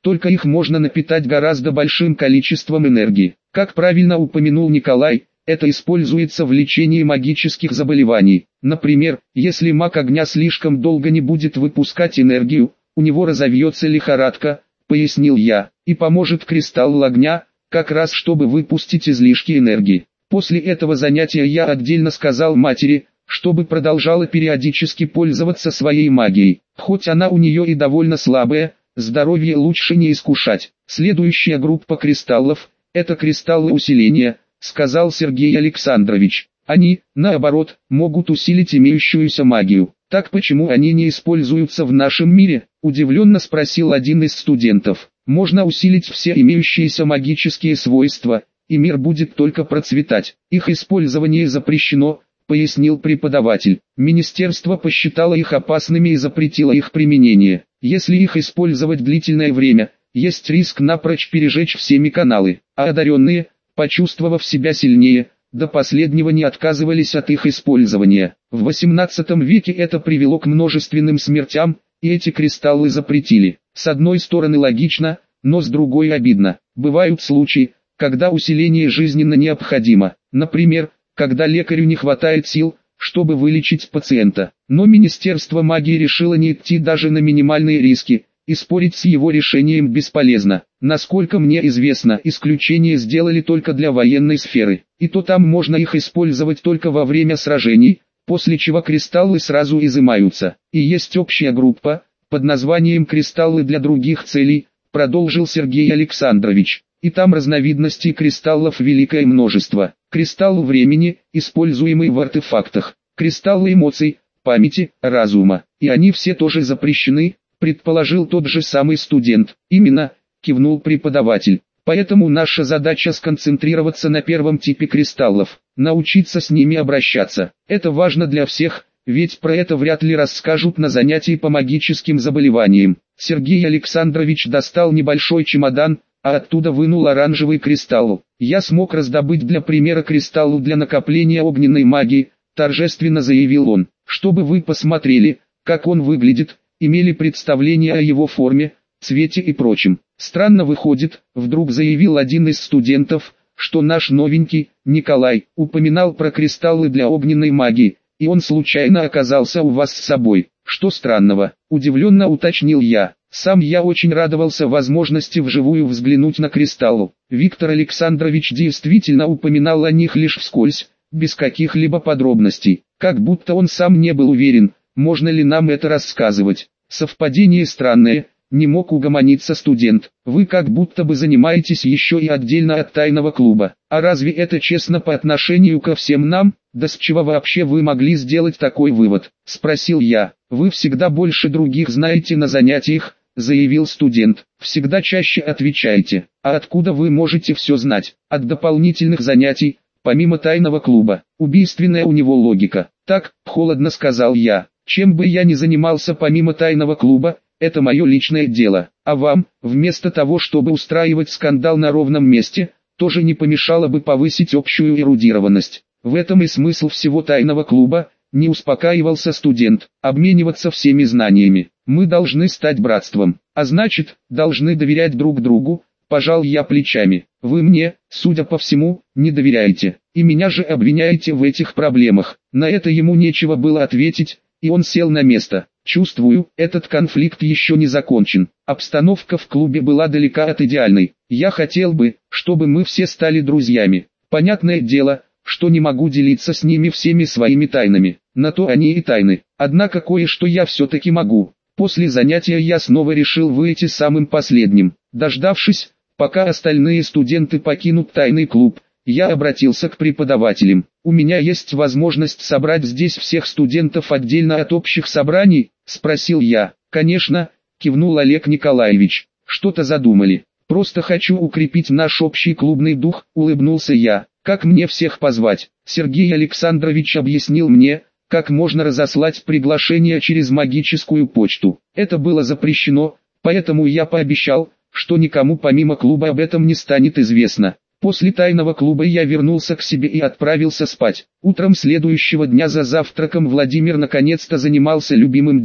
только их можно напитать гораздо большим количеством энергии. Как правильно упомянул Николай, это используется в лечении магических заболеваний. Например, если маг огня слишком долго не будет выпускать энергию, у него разовьется лихорадка, пояснил я, и поможет кристалл огня, как раз чтобы выпустить излишки энергии. После этого занятия я отдельно сказал матери, чтобы продолжала периодически пользоваться своей магией. Хоть она у нее и довольно слабая, здоровье лучше не искушать. Следующая группа кристаллов – это кристаллы усиления, сказал Сергей Александрович. Они, наоборот, могут усилить имеющуюся магию. Так почему они не используются в нашем мире? Удивленно спросил один из студентов. Можно усилить все имеющиеся магические свойства, и мир будет только процветать. Их использование запрещено, пояснил преподаватель. Министерство посчитало их опасными и запретило их применение. Если их использовать длительное время, есть риск напрочь пережечь всеми каналы, а одаренные, почувствовав себя сильнее, до последнего не отказывались от их использования. В XVIII веке это привело к множественным смертям, и эти кристаллы запретили. С одной стороны логично, но с другой обидно. Бывают случаи, когда усиление жизненно необходимо. Например, когда лекарю не хватает сил, чтобы вылечить пациента. Но Министерство магии решило не идти даже на минимальные риски, и спорить с его решением бесполезно. Насколько мне известно, исключение сделали только для военной сферы, и то там можно их использовать только во время сражений, после чего кристаллы сразу изымаются. И есть общая группа, под названием «Кристаллы для других целей», продолжил Сергей Александрович. И там разновидностей кристаллов великое множество. Кристалл времени, используемый в артефактах, кристаллы эмоций, памяти, разума. И они все тоже запрещены, предположил тот же самый студент. Именно, кивнул преподаватель. Поэтому наша задача сконцентрироваться на первом типе кристаллов, научиться с ними обращаться. Это важно для всех, ведь про это вряд ли расскажут на занятии по магическим заболеваниям. Сергей Александрович достал небольшой чемодан, а оттуда вынул оранжевый кристалл. Я смог раздобыть для примера кристаллу для накопления огненной магии, торжественно заявил он. Чтобы вы посмотрели, как он выглядит, имели представление о его форме, цвете и прочем. Странно выходит, вдруг заявил один из студентов, что наш новенький, Николай, упоминал про кристаллы для огненной магии, и он случайно оказался у вас с собой. Что странного, удивленно уточнил я. Сам я очень радовался возможности вживую взглянуть на кристаллы. Виктор Александрович действительно упоминал о них лишь вскользь, без каких-либо подробностей, как будто он сам не был уверен, можно ли нам это рассказывать. Совпадение странное, не мог угомониться студент. Вы как будто бы занимаетесь еще и отдельно от тайного клуба. А разве это честно по отношению ко всем нам? Да с чего вообще вы могли сделать такой вывод? Спросил я. Вы всегда больше других знаете на занятиях, заявил студент. Всегда чаще отвечаете. А откуда вы можете все знать? От дополнительных занятий, помимо тайного клуба. Убийственная у него логика. Так, холодно сказал я. Чем бы я ни занимался помимо тайного клуба, это мое личное дело. А вам, вместо того чтобы устраивать скандал на ровном месте, тоже не помешало бы повысить общую эрудированность. В этом и смысл всего тайного клуба, не успокаивался студент, обмениваться всеми знаниями. Мы должны стать братством, а значит, должны доверять друг другу, пожал я плечами. Вы мне, судя по всему, не доверяете, и меня же обвиняете в этих проблемах. На это ему нечего было ответить, и он сел на место. Чувствую, этот конфликт еще не закончен. Обстановка в клубе была далека от идеальной. Я хотел бы, чтобы мы все стали друзьями. Понятное дело, что не могу делиться с ними всеми своими тайнами. На то они и тайны. Однако кое-что я все-таки могу. После занятия я снова решил выйти самым последним. Дождавшись, пока остальные студенты покинут тайный клуб, я обратился к преподавателям. У меня есть возможность собрать здесь всех студентов отдельно от общих собраний? Спросил я. Конечно, кивнул Олег Николаевич. Что-то задумали. Просто хочу укрепить наш общий клубный дух, улыбнулся я. Как мне всех позвать? Сергей Александрович объяснил мне, как можно разослать приглашение через магическую почту. Это было запрещено, поэтому я пообещал, что никому помимо клуба об этом не станет известно. После тайного клуба я вернулся к себе и отправился спать. Утром следующего дня за завтраком Владимир наконец-то занимался любимым делом.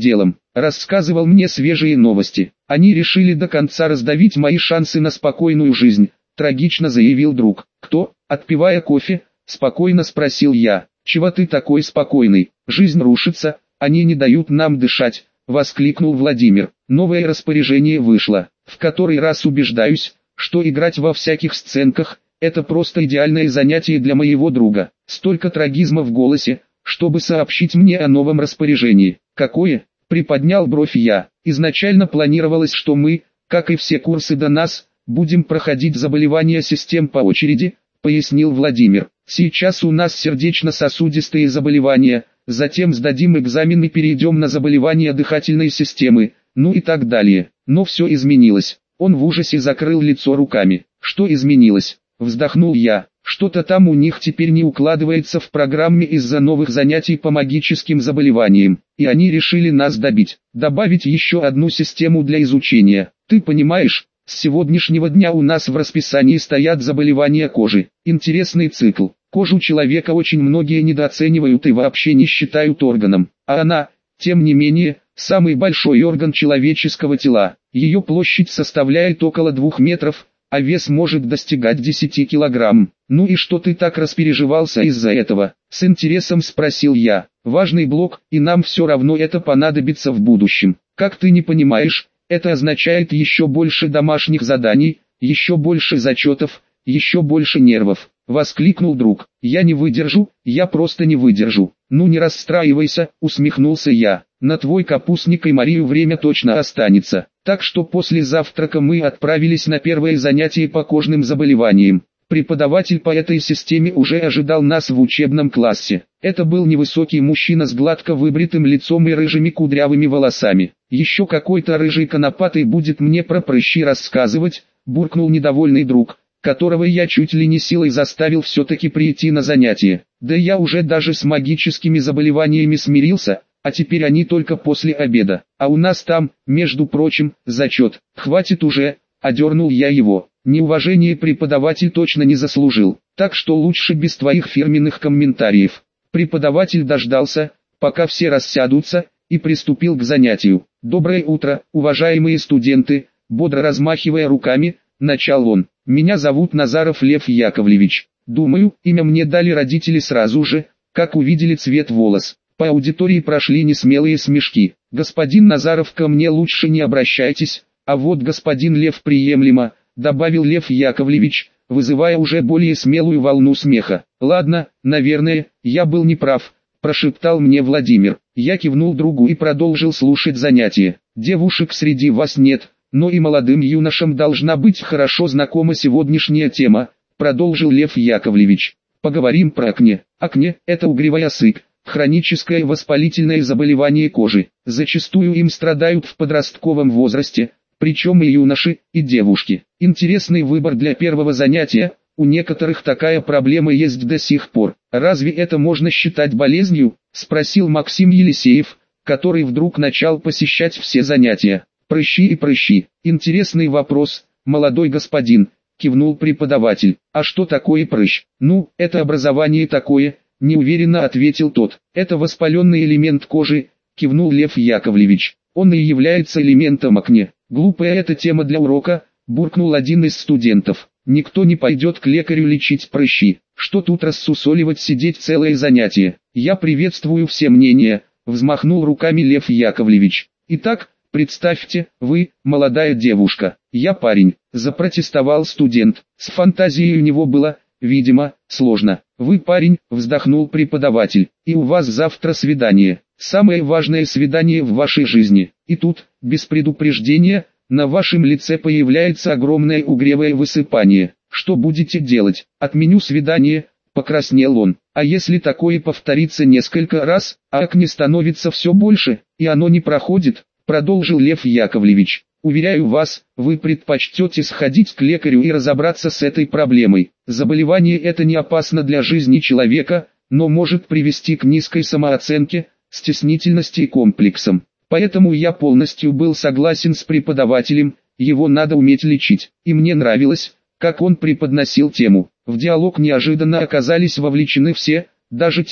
рассказывал мне свежие новости. Они решили до конца раздавить мои шансы на спокойную жизнь, трагично заявил друг. Кто? Отпивая кофе, спокойно спросил я. Чего ты такой спокойный? Жизнь рушится, они не дают нам дышать, воскликнул Владимир. Новое распоряжение вышло. В который раз убеждаюсь, что играть во всяких сценках – это просто идеальное занятие для моего друга. Столько трагизма в голосе, чтобы сообщить мне о новом распоряжении. Какое? Приподнял бровь я. Изначально планировалось, что мы, как и все курсы до нас, будем проходить заболевания систем по очереди, пояснил Владимир. Сейчас у нас сердечно-сосудистые заболевания, затем сдадим экзамен и перейдем на заболевания дыхательной системы, ну и так далее. Но все изменилось. Он в ужасе закрыл лицо руками. Что изменилось? Вздохнул я. Что-то там у них теперь не укладывается в программе из-за новых занятий по магическим заболеваниям, и они решили нас добить. Добавить еще одну систему для изучения. Ты понимаешь, с сегодняшнего дня у нас в расписании стоят заболевания кожи. Интересный цикл. Кожу человека очень многие недооценивают и вообще не считают органом. А она, тем не менее, самый большой орган человеческого тела. Ее площадь составляет около 2 метров, а вес может достигать 10 килограмм. Ну и что ты так распереживался из-за этого? С интересом спросил я. Важный блок, и нам все равно это понадобится в будущем. Как ты не понимаешь, это означает еще больше домашних заданий, еще больше зачетов, еще больше нервов. Воскликнул друг. Я не выдержу, я просто не выдержу. Ну не расстраивайся, усмехнулся я. На твой капустник и Марию время точно останется. Так что после завтрака мы отправились на первое занятие по кожным заболеваниям. Преподаватель по этой системе уже ожидал нас в учебном классе. Это был невысокий мужчина с гладко выбритым лицом и рыжими кудрявыми волосами. Еще какой-то рыжий конопатый будет мне про прыщи рассказывать, буркнул недовольный друг, которого я чуть ли не силой заставил все-таки прийти на занятие. Да я уже даже с магическими заболеваниями смирился, а теперь они только после обеда. А у нас там, между прочим, зачет. Хватит уже, одернул я его. Неуважение преподаватель точно не заслужил, так что лучше без твоих фирменных комментариев. Преподаватель дождался, пока все рассядутся, и приступил к занятию. Доброе утро, уважаемые студенты, бодро размахивая руками, начал он. Меня зовут Назаров Лев Яковлевич. Думаю, имя мне дали родители сразу же, как увидели цвет волос. По аудитории прошли несмелые смешки. Господин Назаров, ко мне лучше не обращайтесь, а вот господин Лев приемлемо, добавил Лев Яковлевич, вызывая уже более смелую волну смеха. Ладно, наверное, я был неправ, прошептал мне Владимир. Я кивнул другу и продолжил слушать занятие. Девушек среди вас нет, но и молодым юношам должна быть хорошо знакома сегодняшняя тема, продолжил Лев Яковлевич. Поговорим про акне. Акне – это угревая сыпь, хроническое воспалительное заболевание кожи. Зачастую им страдают в подростковом возрасте, причем и юноши, и девушки. Интересный выбор для первого занятия, у некоторых такая проблема есть до сих пор. Разве это можно считать болезнью? Спросил Максим Елисеев, который вдруг начал посещать все занятия. Прыщи и прыщи. Интересный вопрос, молодой господин, кивнул преподаватель. А что такое прыщ? Ну, это образование такое, неуверенно ответил тот. Это воспаленный элемент кожи, кивнул Лев Яковлевич. Он и является элементом акне. Глупая эта тема для урока, буркнул один из студентов. Никто не пойдет к лекарю лечить прыщи. Что тут рассусоливать, сидеть целое занятие? Я приветствую все мнения, взмахнул руками Лев Яковлевич. Итак, представьте, вы, молодая девушка, я парень, запротестовал студент. С фантазией у него было, видимо, сложно. Вы парень, вздохнул преподаватель, и у вас завтра свидание. Самое важное свидание в вашей жизни. И тут, без предупреждения, на вашем лице появляется огромное угревое высыпание. Что будете делать? Отменю свидание, покраснел он. А если такое повторится несколько раз, а акне становится все больше, и оно не проходит, продолжил Лев Яковлевич. Уверяю вас, вы предпочтете сходить к лекарю и разобраться с этой проблемой. Заболевание это не опасно для жизни человека, но может привести к низкой самооценке, стеснительности и комплексам. Поэтому я полностью был согласен с преподавателем, его надо уметь лечить. И мне нравилось, как он преподносил тему. В диалог неожиданно оказались вовлечены все, даже те,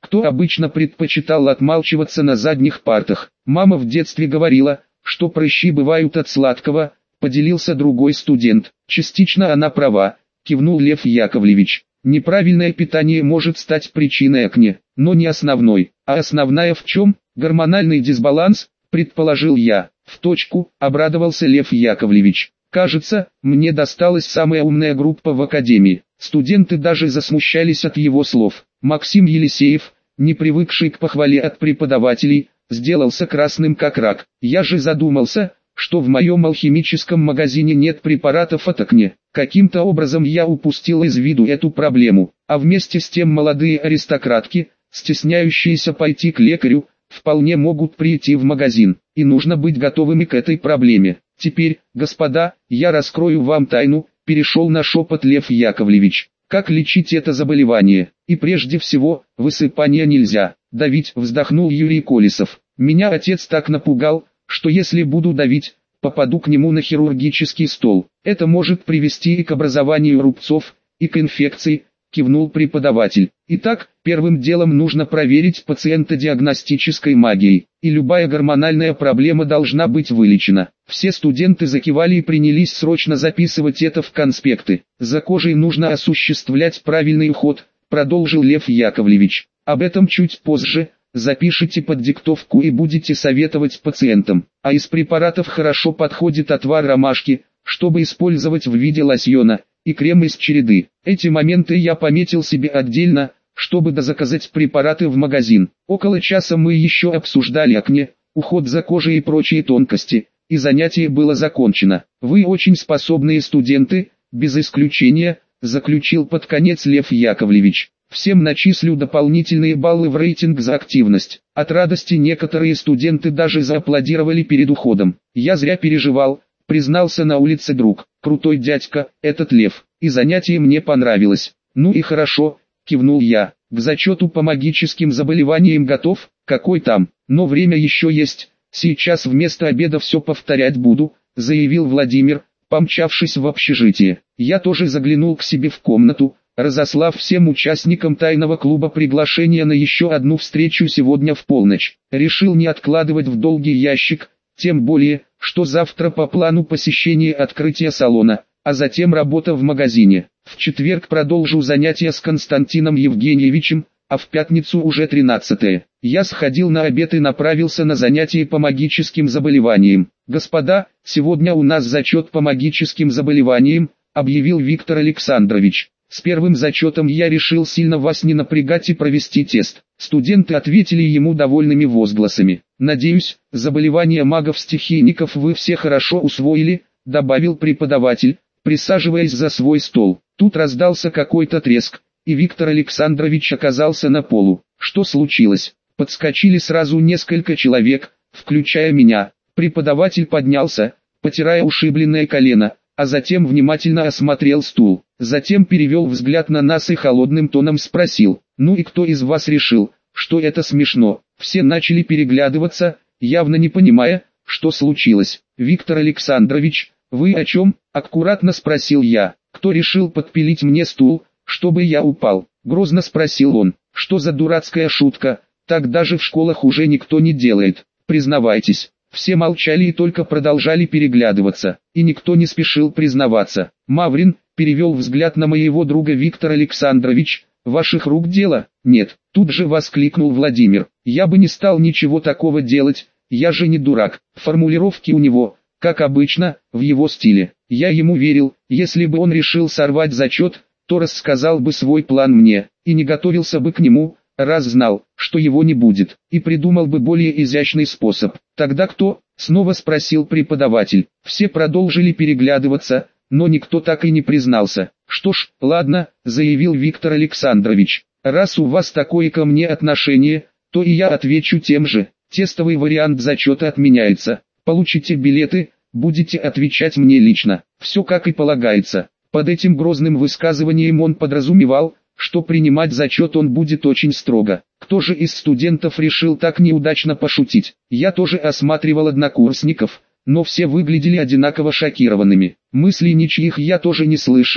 кто обычно предпочитал отмалчиваться на задних партах. Мама в детстве говорила, что прыщи бывают от сладкого, поделился другой студент. Частично она права, кивнул Лев Яковлевич. Неправильное питание может стать причиной акне, но не основной. А основная в чем? Гормональный дисбаланс, предположил я. В точку, обрадовался Лев Яковлевич. Кажется, мне досталась самая умная группа в академии. Студенты даже засмущались от его слов. Максим Елисеев, не привыкший к похвале от преподавателей, сделался красным как рак. Я же задумался, что в моем алхимическом магазине нет препаратов от акне. Каким-то образом я упустил из виду эту проблему, а вместе с тем молодые аристократки, стесняющиеся пойти к лекарю, вполне могут прийти в магазин, и нужно быть готовыми к этой проблеме. Теперь, господа, я раскрою вам тайну, перешел на шепот Лев Яковлевич. Как лечить это заболевание? И прежде всего, высыпания нельзя. Давить, вздохнул Юрий Колесов. Меня отец так напугал, что если буду давить, попаду к нему на хирургический стол. Это может привести и к образованию рубцов, и к инфекции, кивнул преподаватель. Итак, первым делом нужно проверить пациента диагностической магией, и любая гормональная проблема должна быть вылечена. Все студенты закивали и принялись срочно записывать это в конспекты. За кожей нужно осуществлять правильный уход, продолжил Лев Яковлевич. Об этом чуть позже. Запишите под диктовку и будете советовать пациентам. А из препаратов хорошо подходит отвар ромашки, чтобы использовать в виде лосьона, и крем из череды. Эти моменты я пометил себе отдельно, чтобы дозаказать препараты в магазин. Около часа мы еще обсуждали акне, уход за кожей и прочие тонкости, и занятие было закончено. Вы очень способные студенты, без исключения, заключил под конец Лев Яковлевич. Всем начислю дополнительные баллы в рейтинг за активность. От радости некоторые студенты даже зааплодировали перед уходом. Я зря переживал, признался на улице друг. Крутой дядька, этот Лев. И занятие мне понравилось. Ну и хорошо, кивнул я. К зачету по магическим заболеваниям готов? Какой там? Но время еще есть. Сейчас вместо обеда все повторять буду, заявил Владимир, помчавшись в общежитие. Я тоже заглянул к себе в комнату, разослав всем участникам тайного клуба приглашение на еще одну встречу сегодня в полночь. Решил не откладывать в долгий ящик, тем более, что завтра по плану посещение открытия салона, а затем работа в магазине. В четверг продолжу занятия с Константином Евгеньевичем, а в пятницу уже 13-е. Я сходил на обед и направился на занятия по магическим заболеваниям. «Господа, сегодня у нас зачет по магическим заболеваниям», объявил Виктор Александрович. С первым зачетом я решил сильно вас не напрягать и провести тест. Студенты ответили ему довольными возгласами. «Надеюсь, заболевания магов-стихийников вы все хорошо усвоили», добавил преподаватель, присаживаясь за свой стол. Тут раздался какой-то треск, и Виктор Александрович оказался на полу. Что случилось? Подскочили сразу несколько человек, включая меня. Преподаватель поднялся, потирая ушибленное колено, а затем внимательно осмотрел стул. Затем перевел взгляд на нас и холодным тоном спросил: «Ну и кто из вас решил, что это смешно?» Все начали переглядываться, явно не понимая, что случилось. «Виктор Александрович, вы о чем?» – аккуратно спросил я. «Кто решил подпилить мне стул, чтобы я упал?» – грозно спросил он. «Что за дурацкая шутка? Так даже в школах уже никто не делает. Признавайтесь». Все молчали и только продолжали переглядываться, и никто не спешил признаваться. «Маврин», перевел взгляд на моего друга Виктор Александрович, «ваших рук дело?» «Нет», тут же воскликнул Владимир. «Я бы не стал ничего такого делать, я же не дурак». Формулировки у него, как обычно, в его стиле. Я ему верил, если бы он решил сорвать зачет, то рассказал бы свой план мне, и не готовился бы к нему, раз знал, что его не будет, и придумал бы более изящный способ. «Тогда кто?» — снова спросил преподаватель. Все продолжили переглядываться, но никто так и не признался. «Что ж, ладно», — заявил Виктор Александрович. «Раз у вас такое ко мне отношение, то и я отвечу тем же. Тестовый вариант зачета отменяется. Получите билеты, будете отвечать мне лично. Все как и полагается». Под этим грозным высказыванием он подразумевал, что принимать зачет он будет очень строго. Кто же из студентов решил так неудачно пошутить? Я тоже осматривал однокурсников, но все выглядели одинаково шокированными. Мыслей ничьих я тоже не слышал,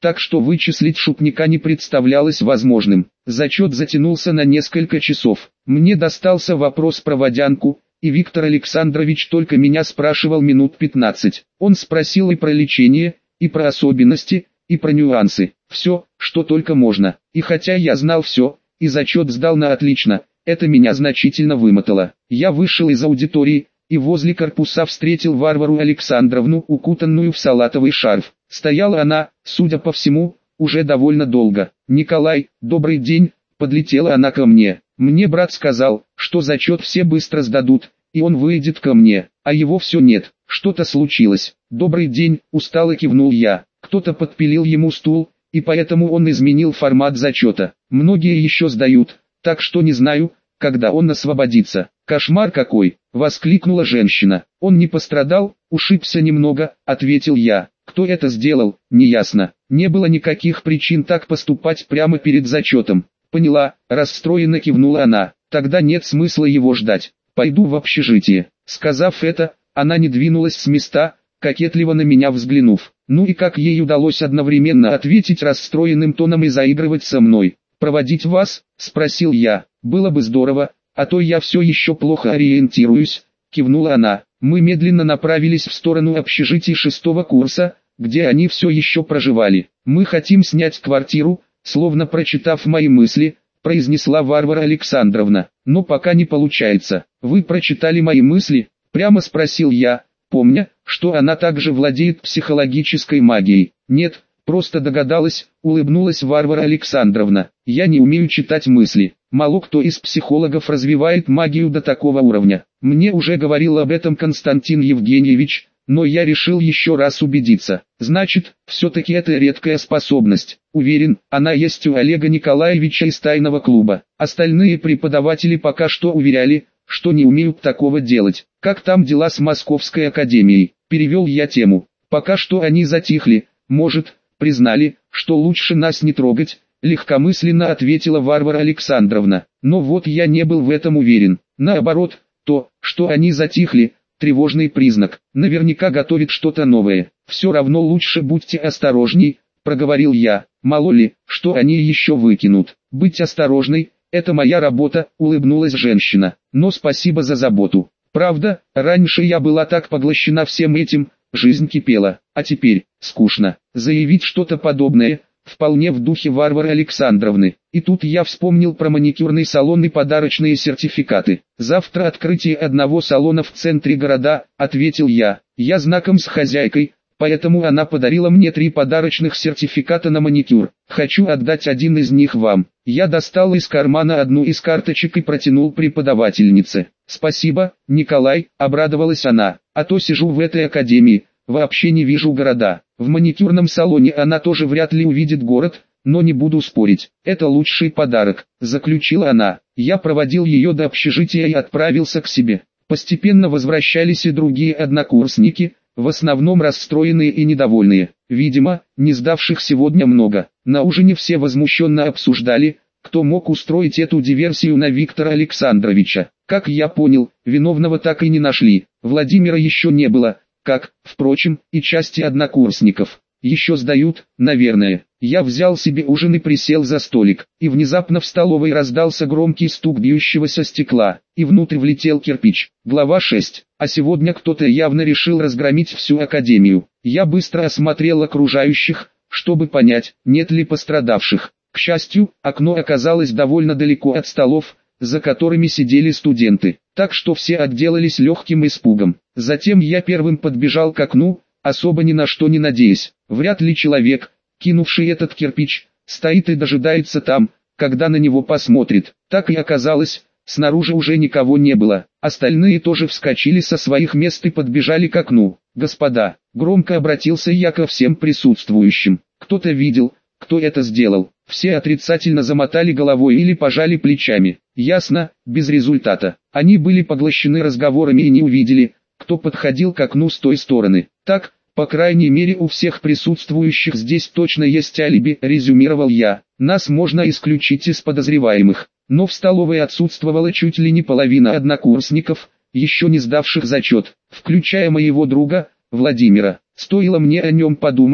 так что вычислить шутника не представлялось возможным. Зачет затянулся на несколько часов. Мне достался вопрос про водянку, и Виктор Александрович только меня спрашивал минут 15. Он спросил и про лечение, и про особенности, и про нюансы. Все, что только можно. И хотя я знал все, и зачет сдал на отлично, это меня значительно вымотало. Я вышел из аудитории, и возле корпуса встретил Варвару Александровну, укутанную в салатовый шарф. Стояла она, судя по всему, уже довольно долго. «Николай, добрый день», подлетела она ко мне. «Мне брат сказал, что зачет все быстро сдадут, и он выйдет ко мне, а его все нет. Что-то случилось». «Добрый день», устало кивнул я. Кто-то подпилил ему стул, и поэтому он изменил формат зачета. Многие еще сдают, так что не знаю, когда он освободится. «Кошмар какой!» — воскликнула женщина. «Он не пострадал, ушибся немного», — ответил я. «Кто это сделал, неясно. Не было никаких причин так поступать прямо перед зачетом». «Поняла», — расстроенно кивнула она. «Тогда нет смысла его ждать. Пойду в общежитие». Сказав это, она не двинулась с места, кокетливо на меня взглянув. Ну и как ей удалось одновременно ответить расстроенным тоном и заигрывать со мной? «Проводить вас?» — спросил я. «Было бы здорово, а то я все еще плохо ориентируюсь», — кивнула она. Мы медленно направились в сторону общежития 6-го курса, где они все еще проживали. «Мы хотим снять квартиру», словно прочитав мои мысли, произнесла Варвара Александровна. «Но пока не получается». «Вы прочитали мои мысли?» — прямо спросил я, помня, что она также владеет психологической магией. «Нет, просто догадалась», — улыбнулась Варвара Александровна. «Я не умею читать мысли. Мало кто из психологов развивает магию до такого уровня. Мне уже говорил об этом Константин Евгеньевич, но я решил еще раз убедиться. Значит, все-таки это редкая способность. Уверен, она есть у Олега Николаевича из тайного клуба. Остальные преподаватели пока что уверяли, что не умеют такого делать. Как там дела с Московской академией?» Перевел я тему. «Пока что они затихли, может, признали, что лучше нас не трогать», легкомысленно ответила Варвара Александровна. Но вот я не был в этом уверен. Наоборот, то, что они затихли, тревожный признак. Наверняка готовит что-то новое. «Все равно лучше будьте осторожней», проговорил я. «Мало ли, что они еще выкинут». «Быть осторожной — это моя работа», улыбнулась женщина. «Но спасибо за заботу. Правда, раньше я была так поглощена всем этим, жизнь кипела, а теперь скучно». Заявить что-то подобное вполне в духе Варвары Александровны. И тут я вспомнил про маникюрный салон и подарочные сертификаты. «Завтра открытие одного салона в центре города», ответил я. «Я знаком с хозяйкой, поэтому она подарила мне 3 подарочных сертификата на маникюр. Хочу отдать один из них вам». Я достал из кармана одну из карточек и протянул преподавательнице. «Спасибо, Николай», обрадовалась она. «А то сижу в этой академии, вообще не вижу города». В маникюрном салоне она тоже вряд ли увидит город, но не буду спорить. «Это лучший подарок», заключила она. Я проводил ее до общежития и отправился к себе. Постепенно возвращались и другие однокурсники, в основном расстроенные и недовольные. Видимо, не сдавших сегодня много. На ужине все возмущенно обсуждали, кто мог устроить эту диверсию на Виктора Александровича. Как я понял, виновного так и не нашли. Владимира еще не было, как, впрочем, и части однокурсников. Еще сдают, наверное. Я взял себе ужин и присел за столик, и внезапно в столовой раздался громкий стук бьющегося стекла, и внутрь влетел кирпич. Глава 6. А сегодня кто-то явно решил разгромить всю академию. Я быстро осмотрел окружающих, чтобы понять, нет ли пострадавших. К счастью, окно оказалось довольно далеко от столов, за которыми сидели студенты, так что все отделались легким испугом. Затем я первым подбежал к окну, особо ни на что не надеясь. Вряд ли человек, кинувший этот кирпич, стоит и дожидается там, когда на него посмотрит. Так и оказалось, снаружи уже никого не было. Остальные тоже вскочили со своих мест и подбежали к окну. «Господа», громко обратился я ко всем присутствующим. «Кто-то видел, кто это сделал?» Все отрицательно замотали головой или пожали плечами. Ясно, без результата. Они были поглощены разговорами и не увидели, кто подходил к окну с той стороны. «Так, по крайней мере у всех присутствующих здесь точно есть алиби», резюмировал я. «Нас можно исключить из подозреваемых». Но в столовой отсутствовала чуть ли не половина однокурсников, еще не сдавших зачет, включая моего друга, Владимира. Стоило мне о нем подумать,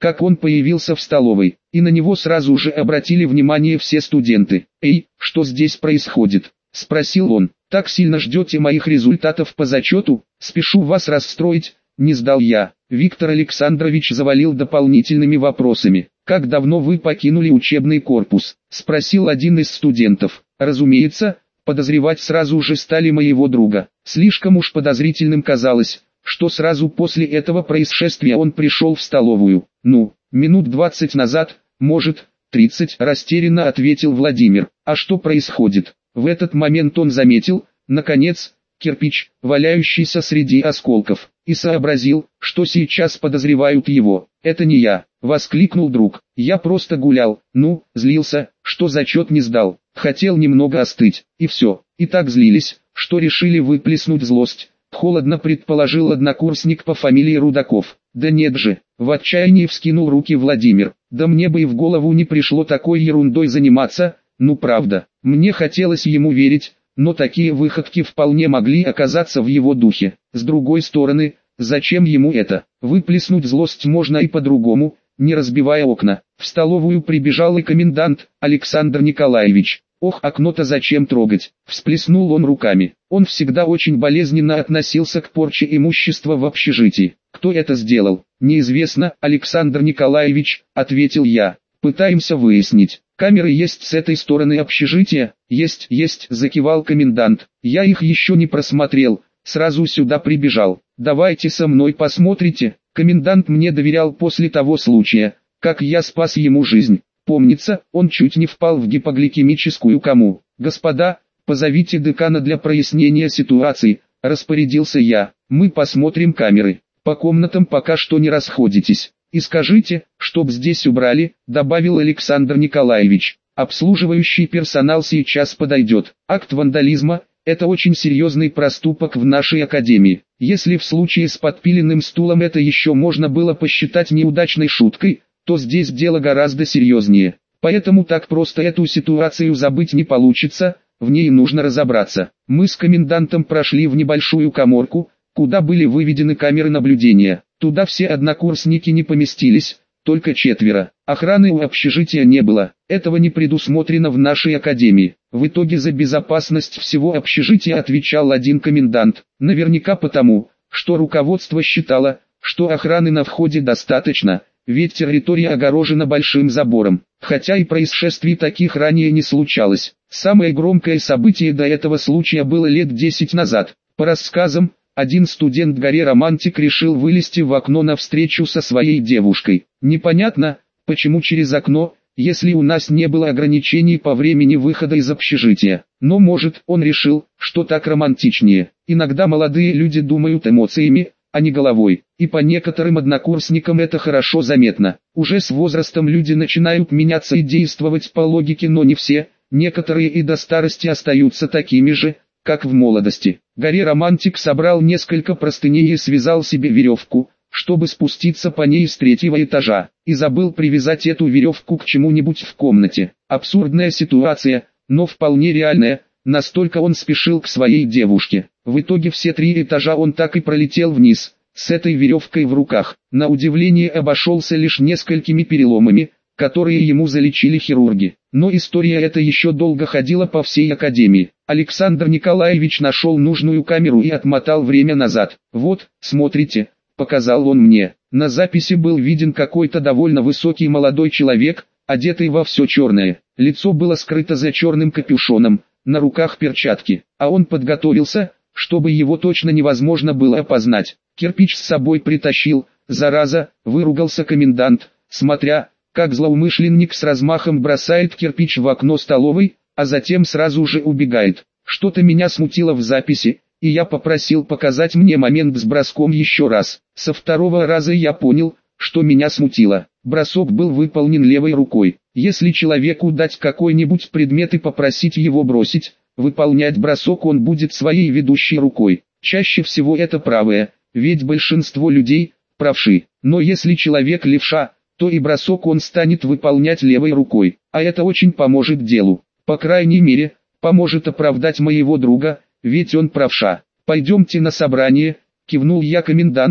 как он появился в столовой, и на него сразу же обратили внимание все студенты. «Эй, что здесь происходит?» – спросил он. «Так сильно ждете моих результатов по зачету? Спешу вас расстроить», – не сдал я. Виктор Александрович завалил дополнительными вопросами. «Как давно вы покинули учебный корпус?» – спросил один из студентов. Разумеется, подозревать сразу же стали моего друга. Слишком уж подозрительным казалось, что сразу после этого происшествия он пришел в столовую. «Ну, минут 20 назад, может, 30», растерянно ответил Владимир. «А что происходит?» В этот момент он заметил, наконец, кирпич, валяющийся среди осколков, и сообразил, что сейчас подозревают его. «Это не я», — воскликнул друг. «Я просто гулял, злился, что зачет не сдал, хотел немного остыть, и все». И так злились, что решили выплеснуть злость. Холодно предположил однокурсник по фамилии Рудаков. «Да нет же», — в отчаянии вскинул руки Владимир. «Да мне бы и в голову не пришло такой ерундой заниматься, правда». Мне хотелось ему верить, но такие выходки вполне могли оказаться в его духе. С другой стороны, зачем ему это? Выплеснуть злость можно и по-другому, не разбивая окна. В столовую прибежал и комендант, Александр Николаевич. «Ох, окно-то зачем трогать?» – всплеснул он руками. Он всегда очень болезненно относился к порче имущества в общежитии. «Кто это сделал?» «Неизвестно, Александр Николаевич», – ответил я. «Пытаемся выяснить. Камеры есть с этой стороны общежития?» «Есть», – закивал комендант. «Я их еще не просмотрел, сразу сюда прибежал. Давайте со мной посмотрите». Комендант мне доверял после того случая, как я спас ему жизнь. Помнится, он чуть не впал в гипогликемическую кому. «Господа, позовите декана для прояснения ситуации», – распорядился я. «Мы посмотрим камеры. По комнатам пока что не расходитесь. И скажите, чтоб здесь убрали», – добавил Александр Николаевич. «Обслуживающий персонал сейчас подойдет. Акт вандализма – это очень серьезный проступок в нашей академии. Если в случае с подпиленным стулом это еще можно было посчитать неудачной шуткой, то здесь дело гораздо серьезнее. Поэтому так просто эту ситуацию забыть не получится, в ней нужно разобраться». Мы с комендантом прошли в небольшую каморку, куда были выведены камеры наблюдения. Туда все однокурсники не поместились, только 4. Охраны у общежития не было, этого не предусмотрено в нашей академии. В итоге за безопасность всего общежития отвечал один комендант. Наверняка потому, что руководство считало, что охраны на входе достаточно, ведь территория огорожена большим забором. Хотя и происшествий таких ранее не случалось. Самое громкое событие до этого случая было лет 10 назад. По рассказам, один студент горе-романтик решил вылезти в окно навстречу со своей девушкой. Непонятно, почему через окно, если у нас не было ограничений по времени выхода из общежития. Но может, он решил, что так романтичнее. Иногда молодые люди думают эмоциями, а не головой. И по некоторым однокурсникам это хорошо заметно. Уже с возрастом люди начинают меняться и действовать по логике, но не все. Некоторые и до старости остаются такими же, как в молодости. Горе-романтик собрал несколько простыней и связал себе веревку, чтобы спуститься по ней с 3-го этажа, и забыл привязать эту веревку к чему-нибудь в комнате. Абсурдная ситуация, но вполне реальная, настолько он спешил к своей девушке. В итоге все 3 этажа он так и пролетел вниз, с этой веревкой в руках. На удивление обошелся лишь несколькими переломами, которые ему залечили хирурги. Но история эта еще долго ходила по всей академии. Александр Николаевич нашел нужную камеру и отмотал время назад. «Вот, смотрите», — показал он мне. На записи был виден какой-то довольно высокий молодой человек, одетый во все черное. Лицо было скрыто за черным капюшоном, на руках перчатки, а он подготовился, чтобы его точно невозможно было опознать. «Кирпич с собой притащил, зараза», — выругался комендант, смотря, как злоумышленник с размахом бросает кирпич в окно столовой, а затем сразу же убегает. Что-то меня смутило в записи, и я попросил показать мне момент с броском еще раз. Со 2-го раза я понял, что меня смутило. Бросок был выполнен левой рукой. Если человеку дать какой-нибудь предмет и попросить его бросить, выполнять бросок он будет своей ведущей рукой. Чаще всего это правая, ведь большинство людей – правши. Но если человек левша, то и бросок он станет выполнять левой рукой, а это очень поможет делу. По крайней мере, поможет оправдать моего друга, ведь он правша. «Пойдемте на собрание», — кивнул я коменданту,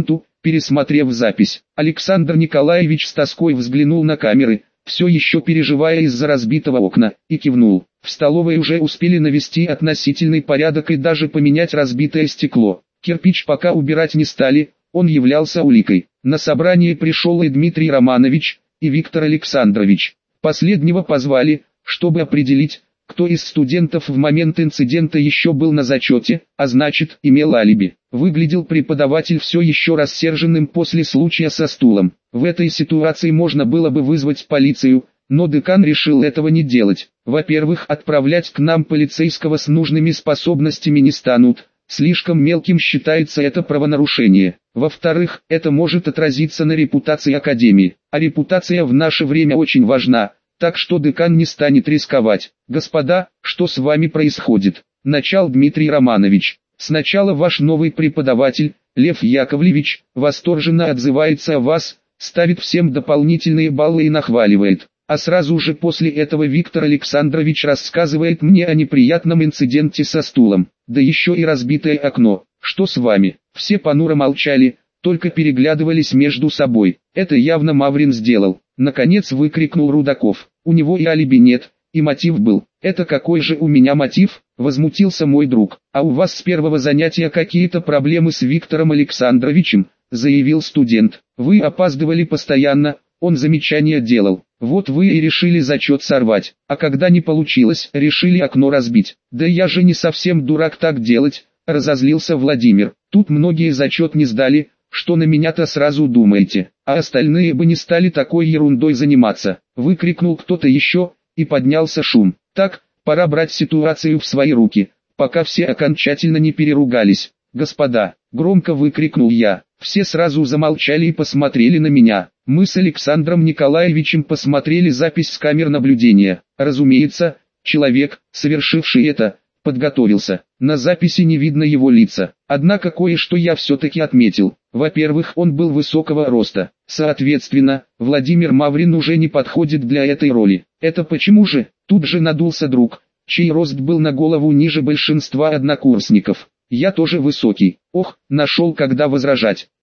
пересмотрев запись. Александр Николаевич с тоской взглянул на камеры, все еще переживая из-за разбитого окна, и кивнул. В столовой уже успели навести относительный порядок и даже поменять разбитое стекло. Кирпич пока убирать не стали, он являлся уликой. На собрание пришел и Дмитрий Романович, и Виктор Александрович. Последнего позвали, чтобы определить, кто из студентов в момент инцидента еще был на зачете, а значит, имел алиби. Выглядел преподаватель все еще рассерженным после случая со стулом. В этой ситуации можно было бы вызвать полицию, но декан решил этого не делать. Во-первых, отправлять к нам полицейского с нужными способностями не станут, слишком мелким считается это правонарушение. Во-вторых, это может отразиться на репутации академии, а репутация в наше время очень важна, так что декан не станет рисковать. Господа, что с вами происходит? Начал Дмитрий Романович. Сначала ваш новый преподаватель, Лев Яковлевич, восторженно отзывается о вас, ставит всем дополнительные баллы и нахваливает. А сразу же после этого Виктор Александрович рассказывает мне о неприятном инциденте со стулом, да еще и разбитое окно. Что с вами? Все понуро молчали, только переглядывались между собой. Это явно Маврин сделал. Наконец выкрикнул Рудаков. У него и алиби нет, и мотив был. Это какой же у меня мотив? Возмутился мой друг. А у вас с первого занятия какие-то проблемы с Виктором Александровичем? Заявил студент. Вы опаздывали постоянно, он замечания делал. Вот вы и решили зачет сорвать. А когда не получилось, решили окно разбить. Да я же не совсем дурак так делать, разозлился Владимир. Тут многие зачет не сдали, что на меня-то сразу думаете, а остальные бы не стали такой ерундой заниматься. Выкрикнул кто-то еще, и поднялся шум. Так, пора брать ситуацию в свои руки, пока все окончательно не переругались. Господа, громко выкрикнул я. Все сразу замолчали и посмотрели на меня. Мы с Александром Николаевичем посмотрели запись с камер наблюдения. Разумеется, человек, совершивший это, подготовился. На записи не видно его лица. Однако кое-что я все-таки отметил. Во-первых, он был высокого роста. Соответственно, Владимир Маврин уже не подходит для этой роли. Это почему же? Тут же надулся друг, чей рост был на голову ниже большинства однокурсников. Я тоже высокий. Ох, нашел когда возражать.